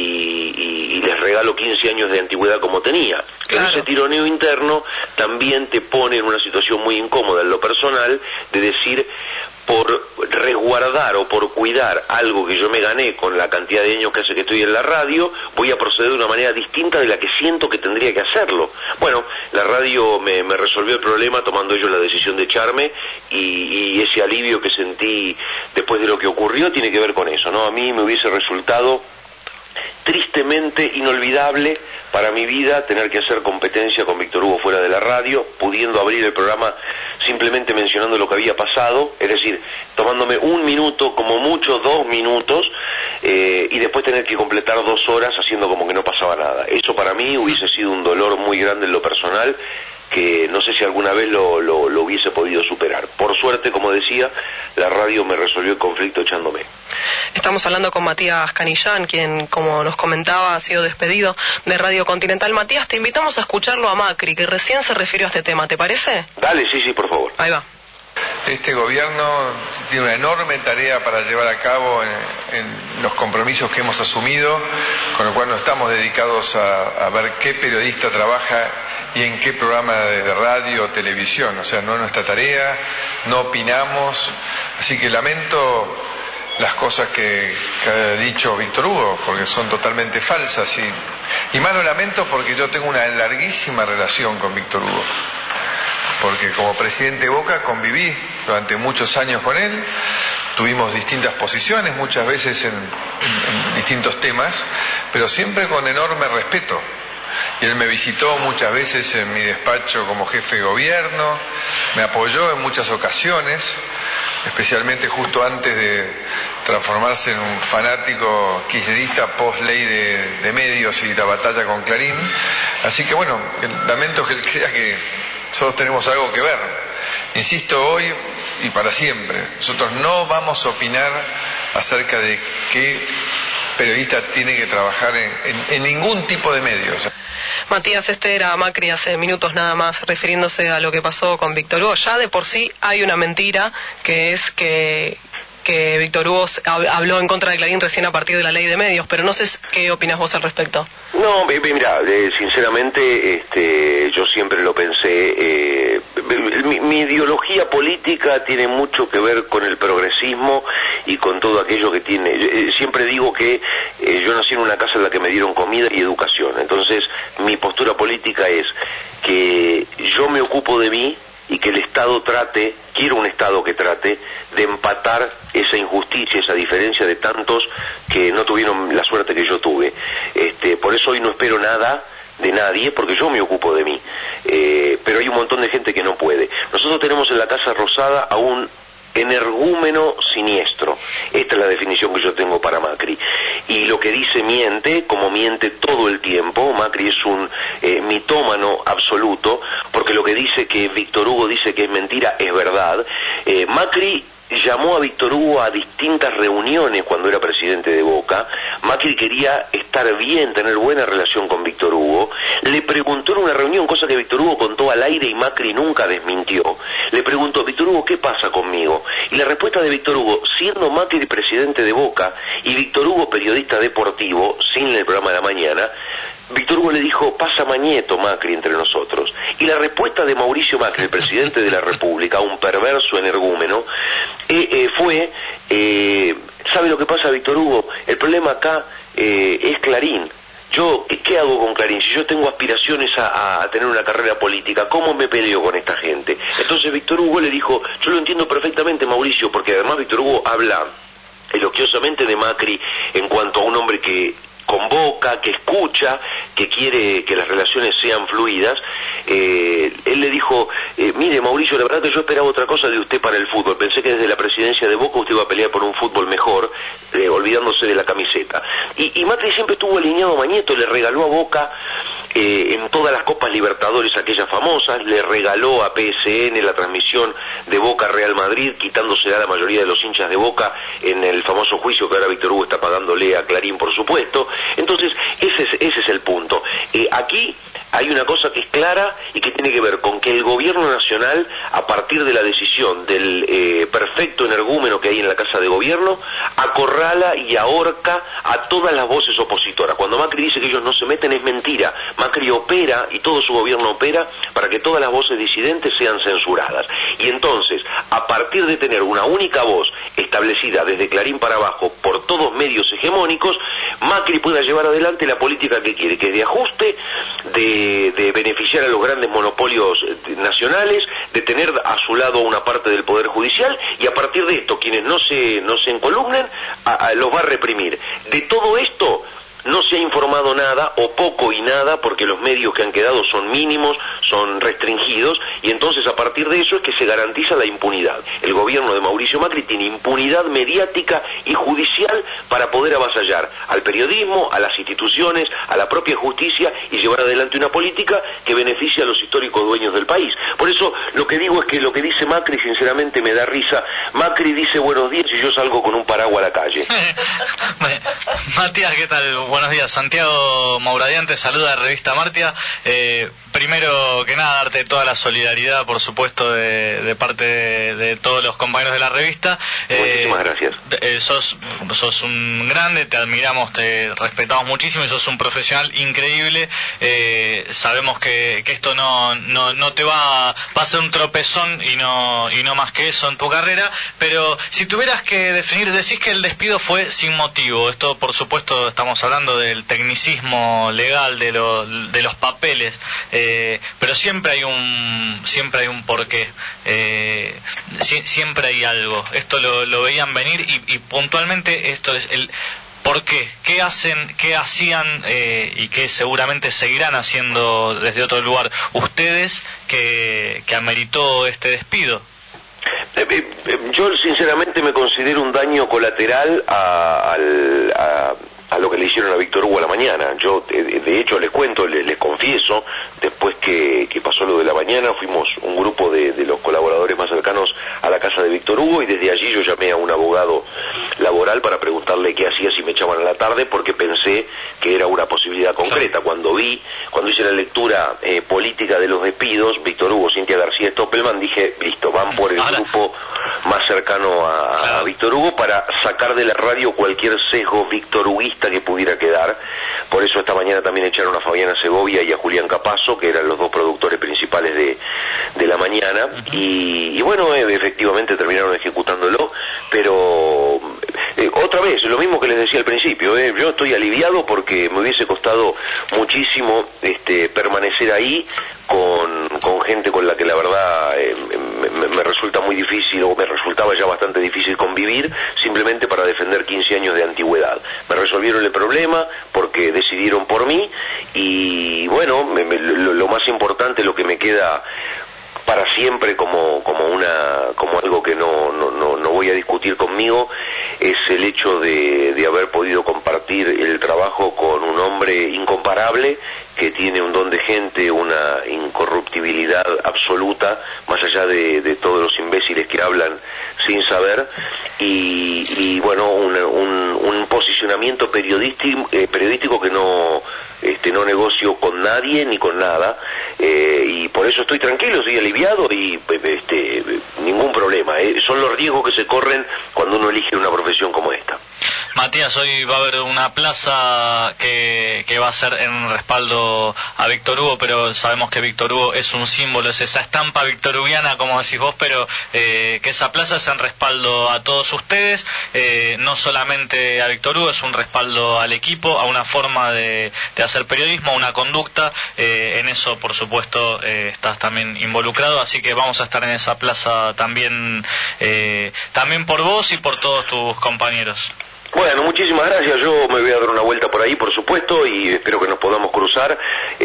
y les regalo 15 años de antigüedad como tenía. Claro. Ese tironeo interno también te pone en una situación muy incómoda en lo personal de decir, por resguardar o por cuidar algo que yo me gané con la cantidad de años que hace que estoy en la radio, voy a proceder de una manera distinta de la que siento que tendría que hacerlo. Bueno, la radio me resolvió el problema tomando ellos la decisión de echarme, y ese alivio que sentí después de lo que ocurrió tiene que ver con eso, ¿no? A mí me hubiese resultado tristemente inolvidable para mi vida tener que hacer competencia con Víctor Hugo fuera de la radio, pudiendo abrir el programa simplemente mencionando lo que había pasado, es decir, tomándome 1 minuto, como mucho 2 minutos, y después tener que completar 2 horas haciendo como que no pasaba nada. Eso para mí hubiese sido un dolor muy grande en lo personal, que no sé si alguna vez lo hubiese podido superar. Por suerte, como decía, la radio me resolvió el conflicto echándome. Estamos hablando con Matías Canillán, quien, como nos comentaba, ha sido despedido de Radio Continental. Matías, te invitamos a escucharlo a Macri, que recién se refirió a este tema, ¿te parece? Dale, sí, por favor. Ahí va. Este gobierno tiene una enorme tarea para llevar a cabo en los compromisos que hemos asumido, con lo cual no estamos dedicados a ver qué periodista trabaja y en qué programa de radio o televisión. O sea, no es nuestra tarea, no opinamos, así que lamento las cosas que ha dicho Víctor Hugo, porque son totalmente falsas, y más lo lamento porque yo tengo una larguísima relación con Víctor Hugo, porque como presidente de Boca conviví durante muchos años con él, tuvimos distintas posiciones, muchas veces en distintos temas, pero siempre con enorme respeto. Y él me visitó muchas veces en mi despacho como jefe de gobierno, me apoyó en muchas ocasiones, especialmente justo antes de transformarse en un fanático kirchnerista post ley de medios y la batalla con Clarín. Así que bueno, lamento que él crea que nosotros tenemos algo que ver. Insisto, hoy y para siempre, nosotros no vamos a opinar acerca de qué periodista tiene que trabajar en ningún tipo de medios. Matías, este era Macri hace minutos nada más, refiriéndose a lo que pasó con Víctor Hugo. Ya de por sí hay una mentira, que es que Víctor Hugo habló en contra de Clarín recién a partir de la ley de medios, pero no sé qué opinas vos al respecto. No, mira, sinceramente, yo siempre lo pensé, mi ideología política tiene mucho que ver con el progresismo y con todo aquello que tiene. Siempre digo que yo nací en una casa en la que me dieron comida y educación, entonces mi postura política es que yo me ocupo de mí y que el Estado quiero un Estado que trate de empatar esa injusticia, esa diferencia de tantos que no tuvieron la suerte que yo tuve. Por eso hoy no espero nada de nadie, porque yo me ocupo de mí. Pero hay un montón de gente que no puede. Nosotros tenemos en la Casa Rosada a un energúmeno siniestro. Esta es la definición que yo tengo para Macri. Y lo que dice miente, como miente todo el tiempo. Macri es un mitómano absoluto, porque lo que dice que Víctor Hugo dice que es mentira es verdad. Macri llamó a Víctor Hugo a distintas reuniones cuando era presidente de Boca. Macri quería estar bien, tener buena relación con Víctor Hugo. Le preguntó en una reunión, cosa que Víctor Hugo contó al aire y Macri nunca desmintió. Le preguntó: Víctor Hugo, ¿qué pasa conmigo? Y la respuesta de Víctor Hugo, siendo Macri presidente de Boca y Víctor Hugo periodista deportivo, sin el programa de la mañana, Víctor Hugo le dijo: pasa Mañeto, Macri, entre nosotros. Y la respuesta de Mauricio Macri, el presidente de la República, un perverso energúmeno, fue: ¿sabe lo que pasa, Víctor Hugo? El problema acá es Clarín. Yo, ¿qué hago con Clarín? Si yo tengo aspiraciones a tener una carrera política, ¿cómo me peleo con esta gente? Entonces Víctor Hugo le dijo: yo lo entiendo perfectamente, Mauricio, porque además Víctor Hugo habla elogiosamente de Macri en cuanto a un hombre que convoca, que escucha, que quiere que las relaciones sean fluidas. Él le dijo: mire, Mauricio, la verdad que yo esperaba otra cosa de usted para el fútbol, pensé que desde la presidencia de Boca usted iba a pelear por un fútbol mejor, olvidándose de la camiseta. Y Macri siempre estuvo alineado a Mañeto, le regaló a Boca en todas las Copas Libertadores, aquellas famosas, le regaló a PSN la transmisión de Boca Real Madrid, quitándosela a la mayoría de los hinchas de Boca en el famoso juicio que ahora Víctor Hugo está pagándole a Clarín, por supuesto. Entonces, ese es el punto. Aquí hay una cosa que es clara y que tiene que ver con que el gobierno nacional, a partir de la decisión del perfecto energúmeno que hay en la Casa de Gobierno, acorrala y ahorca a todas las voces opositoras. Cuando Macri dice que ellos no se meten, es mentira. Macri opera, y todo su gobierno opera, para que todas las voces disidentes sean censuradas. Y entonces, a partir de tener una única voz establecida desde Clarín para abajo por todos medios hegemónicos, Macri pueda llevar adelante la política que quiere, que es de ajuste, de beneficiar a los grandes monopolios nacionales, de tener a su lado una parte del Poder Judicial, y a partir de esto, quienes no se encolumnen, los va a reprimir. De todo esto no se ha informado nada o poco y nada porque los medios que han quedado son mínimos, son restringidos y entonces a partir de eso es que se garantiza la impunidad. El gobierno de Mauricio Macri tiene impunidad mediática y judicial para poder avasallar al periodismo, a las instituciones, a la propia justicia y llevar adelante una política que beneficie a los históricos dueños del país. Por eso lo que digo es que lo que dice Macri sinceramente me da risa. Macri dice buenos días y yo salgo con un paraguas a la calle. Matías, ¿qué tal? Buenos días. Santiago Mauradian te saluda de Revista Martia. Primero que nada, darte toda la solidaridad, por supuesto, de parte de todos los compañeros de la revista. Muchísimas gracias. Sos un grande, te admiramos, te respetamos muchísimo y sos un profesional increíble. Sabemos que esto no te va a ser un tropezón y no más que eso en tu carrera, pero si tuvieras que definir, decís que el despido fue sin motivo. Esto, por supuesto, estamos hablando del tecnicismo legal, de los papeles, pero siempre hay un porqué, siempre hay algo. Esto lo veían venir y puntualmente esto es el ¿por qué? ¿Qué hacían y qué seguramente seguirán haciendo desde otro lugar ustedes que ameritó este despido? Yo sinceramente me considero un daño colateral a lo que le hicieron a Víctor Hugo a la mañana. Yo de hecho les cuento, les confieso, después que pasó lo de la mañana fuimos un grupo de los colaboradores más cercanos a la casa de Víctor Hugo y desde allí yo llamé a un abogado laboral para preguntarle qué hacía si me echaban a la tarde porque pensé que era una posibilidad concreta. Cuando hice la lectura política de los despidos, Víctor Hugo, Cintia García Stoppelman, dije, listo, van por el grupo más cercano a Víctor Hugo para sacar de la radio cualquier sesgo victorhuguista que pudiera quedar. Por eso esta mañana también echaron a Fabiana Segovia y a Julián Capazo, que eran los dos productores principales de la mañana, y bueno, efectivamente terminaron ejecutándolo, pero otra vez, lo mismo que les decía al principio, yo estoy aliviado porque me hubiese costado muchísimo permanecer ahí con gente con la que la verdad me resulta muy difícil, o me resultaba ya bastante difícil convivir, simplemente para defender 15 años de antigüedad. Me resolvieron el problema porque decidieron por mí y bueno, lo más importante, lo que me queda para siempre como algo que no voy a discutir conmigo, es el hecho de haber podido compartir el trabajo con un hombre incomparable que tiene un don de gente, una incorruptibilidad absoluta, más allá de todos los imbéciles que hablan sin saber, y bueno, un posicionamiento periodístico que no negocio con nadie ni con nada, y por eso estoy tranquilo, estoy aliviado y ningún problema. Son los riesgos que se corren cuando uno elige una profesión como esta. Matías, hoy va a haber una plaza que va a ser en respaldo a Víctor Hugo, pero sabemos que Víctor Hugo es un símbolo, es esa estampa victorhuguiana, como decís vos, pero que esa plaza es en respaldo a todos ustedes, no solamente a Víctor Hugo, es un respaldo al equipo, a una forma de hacer periodismo, a una conducta, en eso por supuesto estás también involucrado, así que vamos a estar en esa plaza también por vos y por todos tus compañeros. Bueno, muchísimas gracias. Yo me voy a dar una vuelta por ahí, por supuesto, y espero que nos podamos cruzar.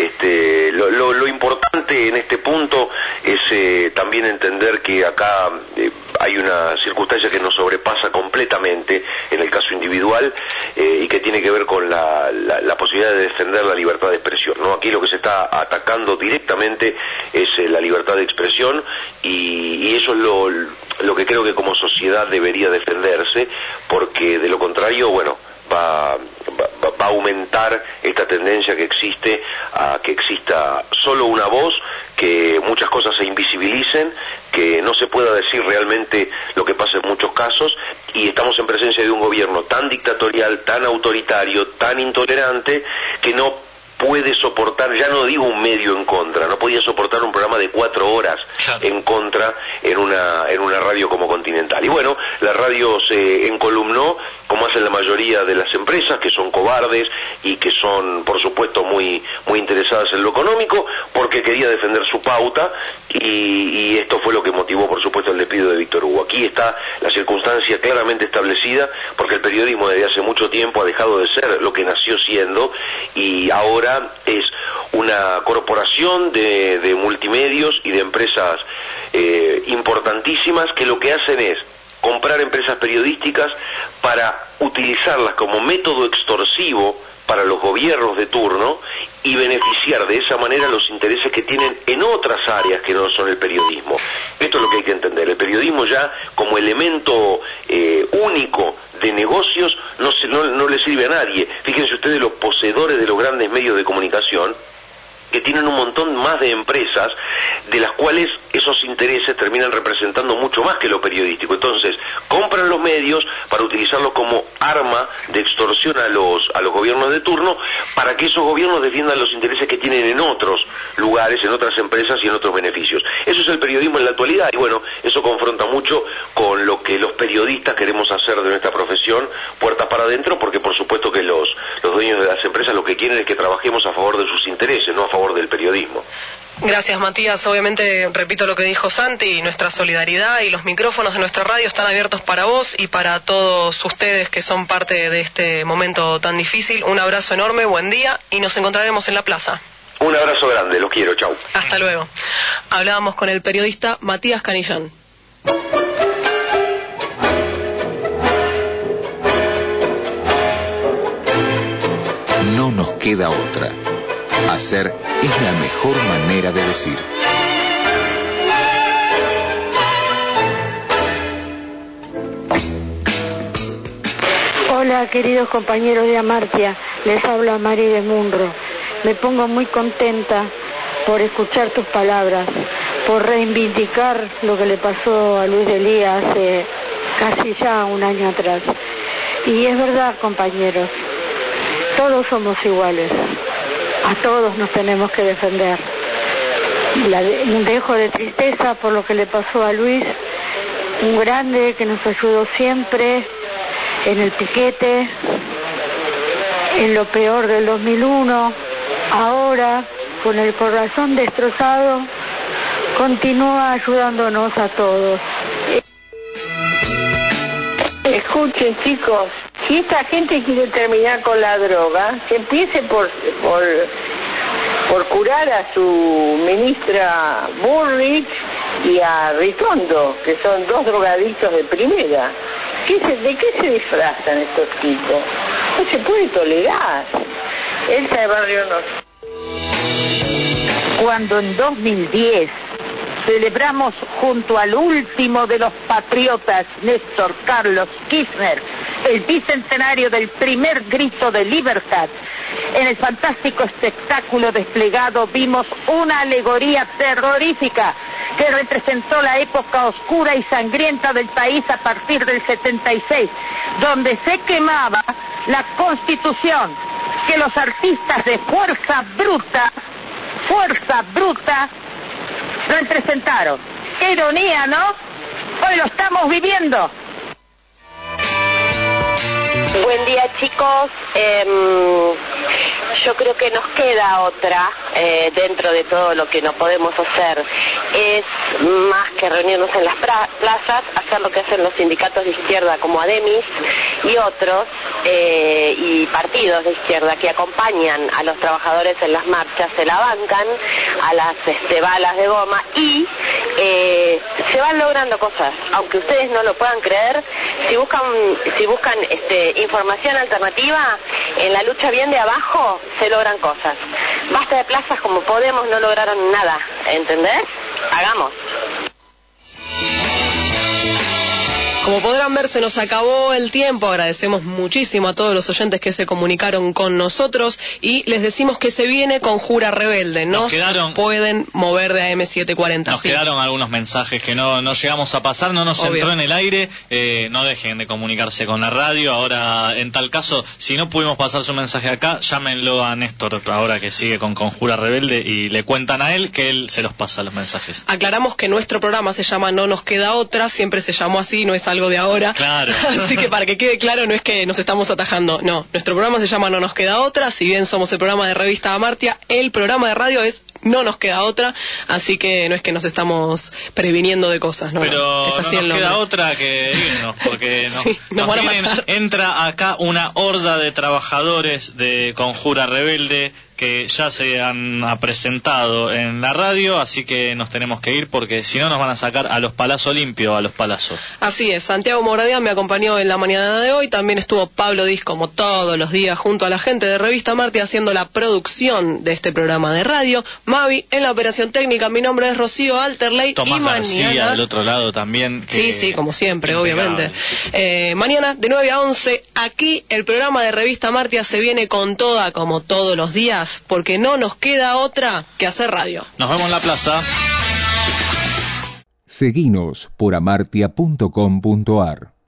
Lo importante en este punto es también entender que acá hay una circunstancia que nos sobrepasa completamente en el caso individual y que tiene que ver con la posibilidad de defender la libertad de expresión, ¿no? Aquí lo que se está atacando directamente es la libertad de expresión y eso es lo que creo que como sociedad debería defenderse, porque de lo contrario, bueno, va a aumentar esta tendencia que existe a que exista solo una voz, que muchas cosas se invisibilicen, que no se pueda decir realmente lo que pasa en muchos casos, y estamos en presencia de un gobierno tan dictatorial, tan autoritario, tan intolerante, que no puede soportar, ya no digo un medio en contra, no podía soportar un programa de 4 horas en contra en una radio como Continental. Y bueno, la radio se encolumnó, como hacen la mayoría de las empresas, que son cobardes y que son, por supuesto, muy interesadas en lo económico, porque quería defender su pauta, y esto fue lo que motivó, por supuesto, el despido de Víctor Hugo. Aquí aquí está la circunstancia claramente establecida, porque el periodismo desde hace mucho tiempo ha dejado de ser lo que nació siendo y ahora es una corporación de multimedios y de empresas importantísimas que lo que hacen es comprar empresas periodísticas para utilizarlas como método extorsivo para los gobiernos de turno y beneficiar de esa manera los intereses que tienen en otras áreas que no son el periodismo. Esto es lo que hay que entender. El periodismo ya como elemento único de negocios no le sirve a nadie. Fíjense ustedes los poseedores de los grandes medios de comunicación, que tienen un montón más de empresas, de las cuales esos intereses terminan representando mucho más que lo periodístico. Entonces, compran los medios para utilizarlos como arma de extorsión a los gobiernos de turno, para que esos gobiernos defiendan los intereses que tienen en otros lugares, en otras empresas y en otros beneficios. Eso es el periodismo en la actualidad, y bueno, eso confronta mucho con lo que los periodistas queremos hacer de nuestra profesión, puertas para adentro, porque por supuesto que los dueños de las empresas lo que quieren es que trabajemos a favor de sus intereses, no a favor del periodismo. Gracias, Matías. Obviamente, repito lo que dijo Santi, nuestra solidaridad y los micrófonos de nuestra radio están abiertos para vos y para todos ustedes que son parte de este momento tan difícil. Un abrazo enorme, buen día y nos encontraremos en la plaza. Un abrazo grande, los quiero, chau. Hasta luego. Hablábamos con el periodista Matías Canillán. No nos queda otra. Hacer es la mejor manera de decir. Hola, queridos compañeros de Amartya, les habla Mari de Munro. Me pongo muy contenta por escuchar tus palabras, por reivindicar lo que le pasó a Luis Delía hace casi ya un año atrás. Y es verdad, compañeros, todos somos iguales. A todos nos tenemos que defender. Un dejo de tristeza por lo que le pasó a Luis, un grande que nos ayudó siempre en el piquete, en lo peor del 2001, ahora con el corazón destrozado, continúa ayudándonos a todos. Escuchen, chicos, si esta gente quiere terminar con la droga, que empiece por curar a su ministra Bullrich y a Ritondo, que son dos drogadictos de primera. ¿De qué se disfrazan estos tipos? No se puede tolerar. Elsa de Barrio Norte. Cuando en 2010 celebramos junto al último de los patriotas, Néstor Carlos Kirchner, el bicentenario del primer grito de libertad, en el fantástico espectáculo desplegado vimos una alegoría terrorífica que representó la época oscura y sangrienta del país a partir del 76, donde se quemaba la Constitución, que los artistas de fuerza bruta, representaron. Qué ironía, ¿no? Hoy lo estamos viviendo. Buen día, chicos. Yo creo que nos queda otra, dentro de todo lo que no podemos hacer, es más que reunirnos en las plazas, hacer lo que hacen los sindicatos de izquierda como ADEMIS y otros, y partidos de izquierda que acompañan a los trabajadores en las marchas, se la bancan a las balas de goma y se van logrando cosas, aunque ustedes no lo puedan creer. Si buscan información alternativa en la lucha bien de abajo, se logran cosas. Basta de plazas como Podemos, no lograron nada, ¿entendés? Hagamos. Como podrán ver, se nos acabó el tiempo. Agradecemos muchísimo a todos los oyentes que se comunicaron con nosotros y les decimos que se viene Conjura Rebelde. Nos pueden mover de AM740. Nos quedaron algunos mensajes que no llegamos a pasar, no nos entró en el aire. No dejen de comunicarse con la radio. Ahora, en tal caso, si no pudimos pasar su mensaje acá, llámenlo a Néstor, ahora que sigue con Conjura Rebelde, y le cuentan a él que él se los pasa los mensajes. Aclaramos que nuestro programa se llama No Nos Queda Otra, siempre se llamó así, no es algo de ahora. ahora. Claro. Así que para que quede claro, no es que nos estamos atajando, no. Nuestro programa se llama No Nos Queda Otra, si bien somos el programa de Revista Amartya, el programa de radio es No Nos Queda Otra, así que no es que nos estamos previniendo de cosas, ¿no? Pero es así no nos queda nombre. otra que irnos, porque nos van a matar. Entra acá una horda de trabajadores de Conjura Rebelde que ya se han presentado en la radio, así que nos tenemos que ir porque si no nos van a sacar a los palazos limpios, a los palazos. Así es, Santiago Moradian me acompañó en la mañana de hoy, también estuvo Pablo Diz como todos los días junto a la gente de Revista Amartya haciendo la producción de este programa de radio, Mavi en la operación técnica, mi nombre es Rocío Alterley Tomás y mañana... García del otro lado también. Sí, como siempre, impecable. obviamente. Mañana de 9 a 11, aquí el programa de Revista Amartya se viene con toda, como todos los días, porque no nos queda otra que hacer radio. Nos vemos en la plaza. Seguinos por amartya.com.ar.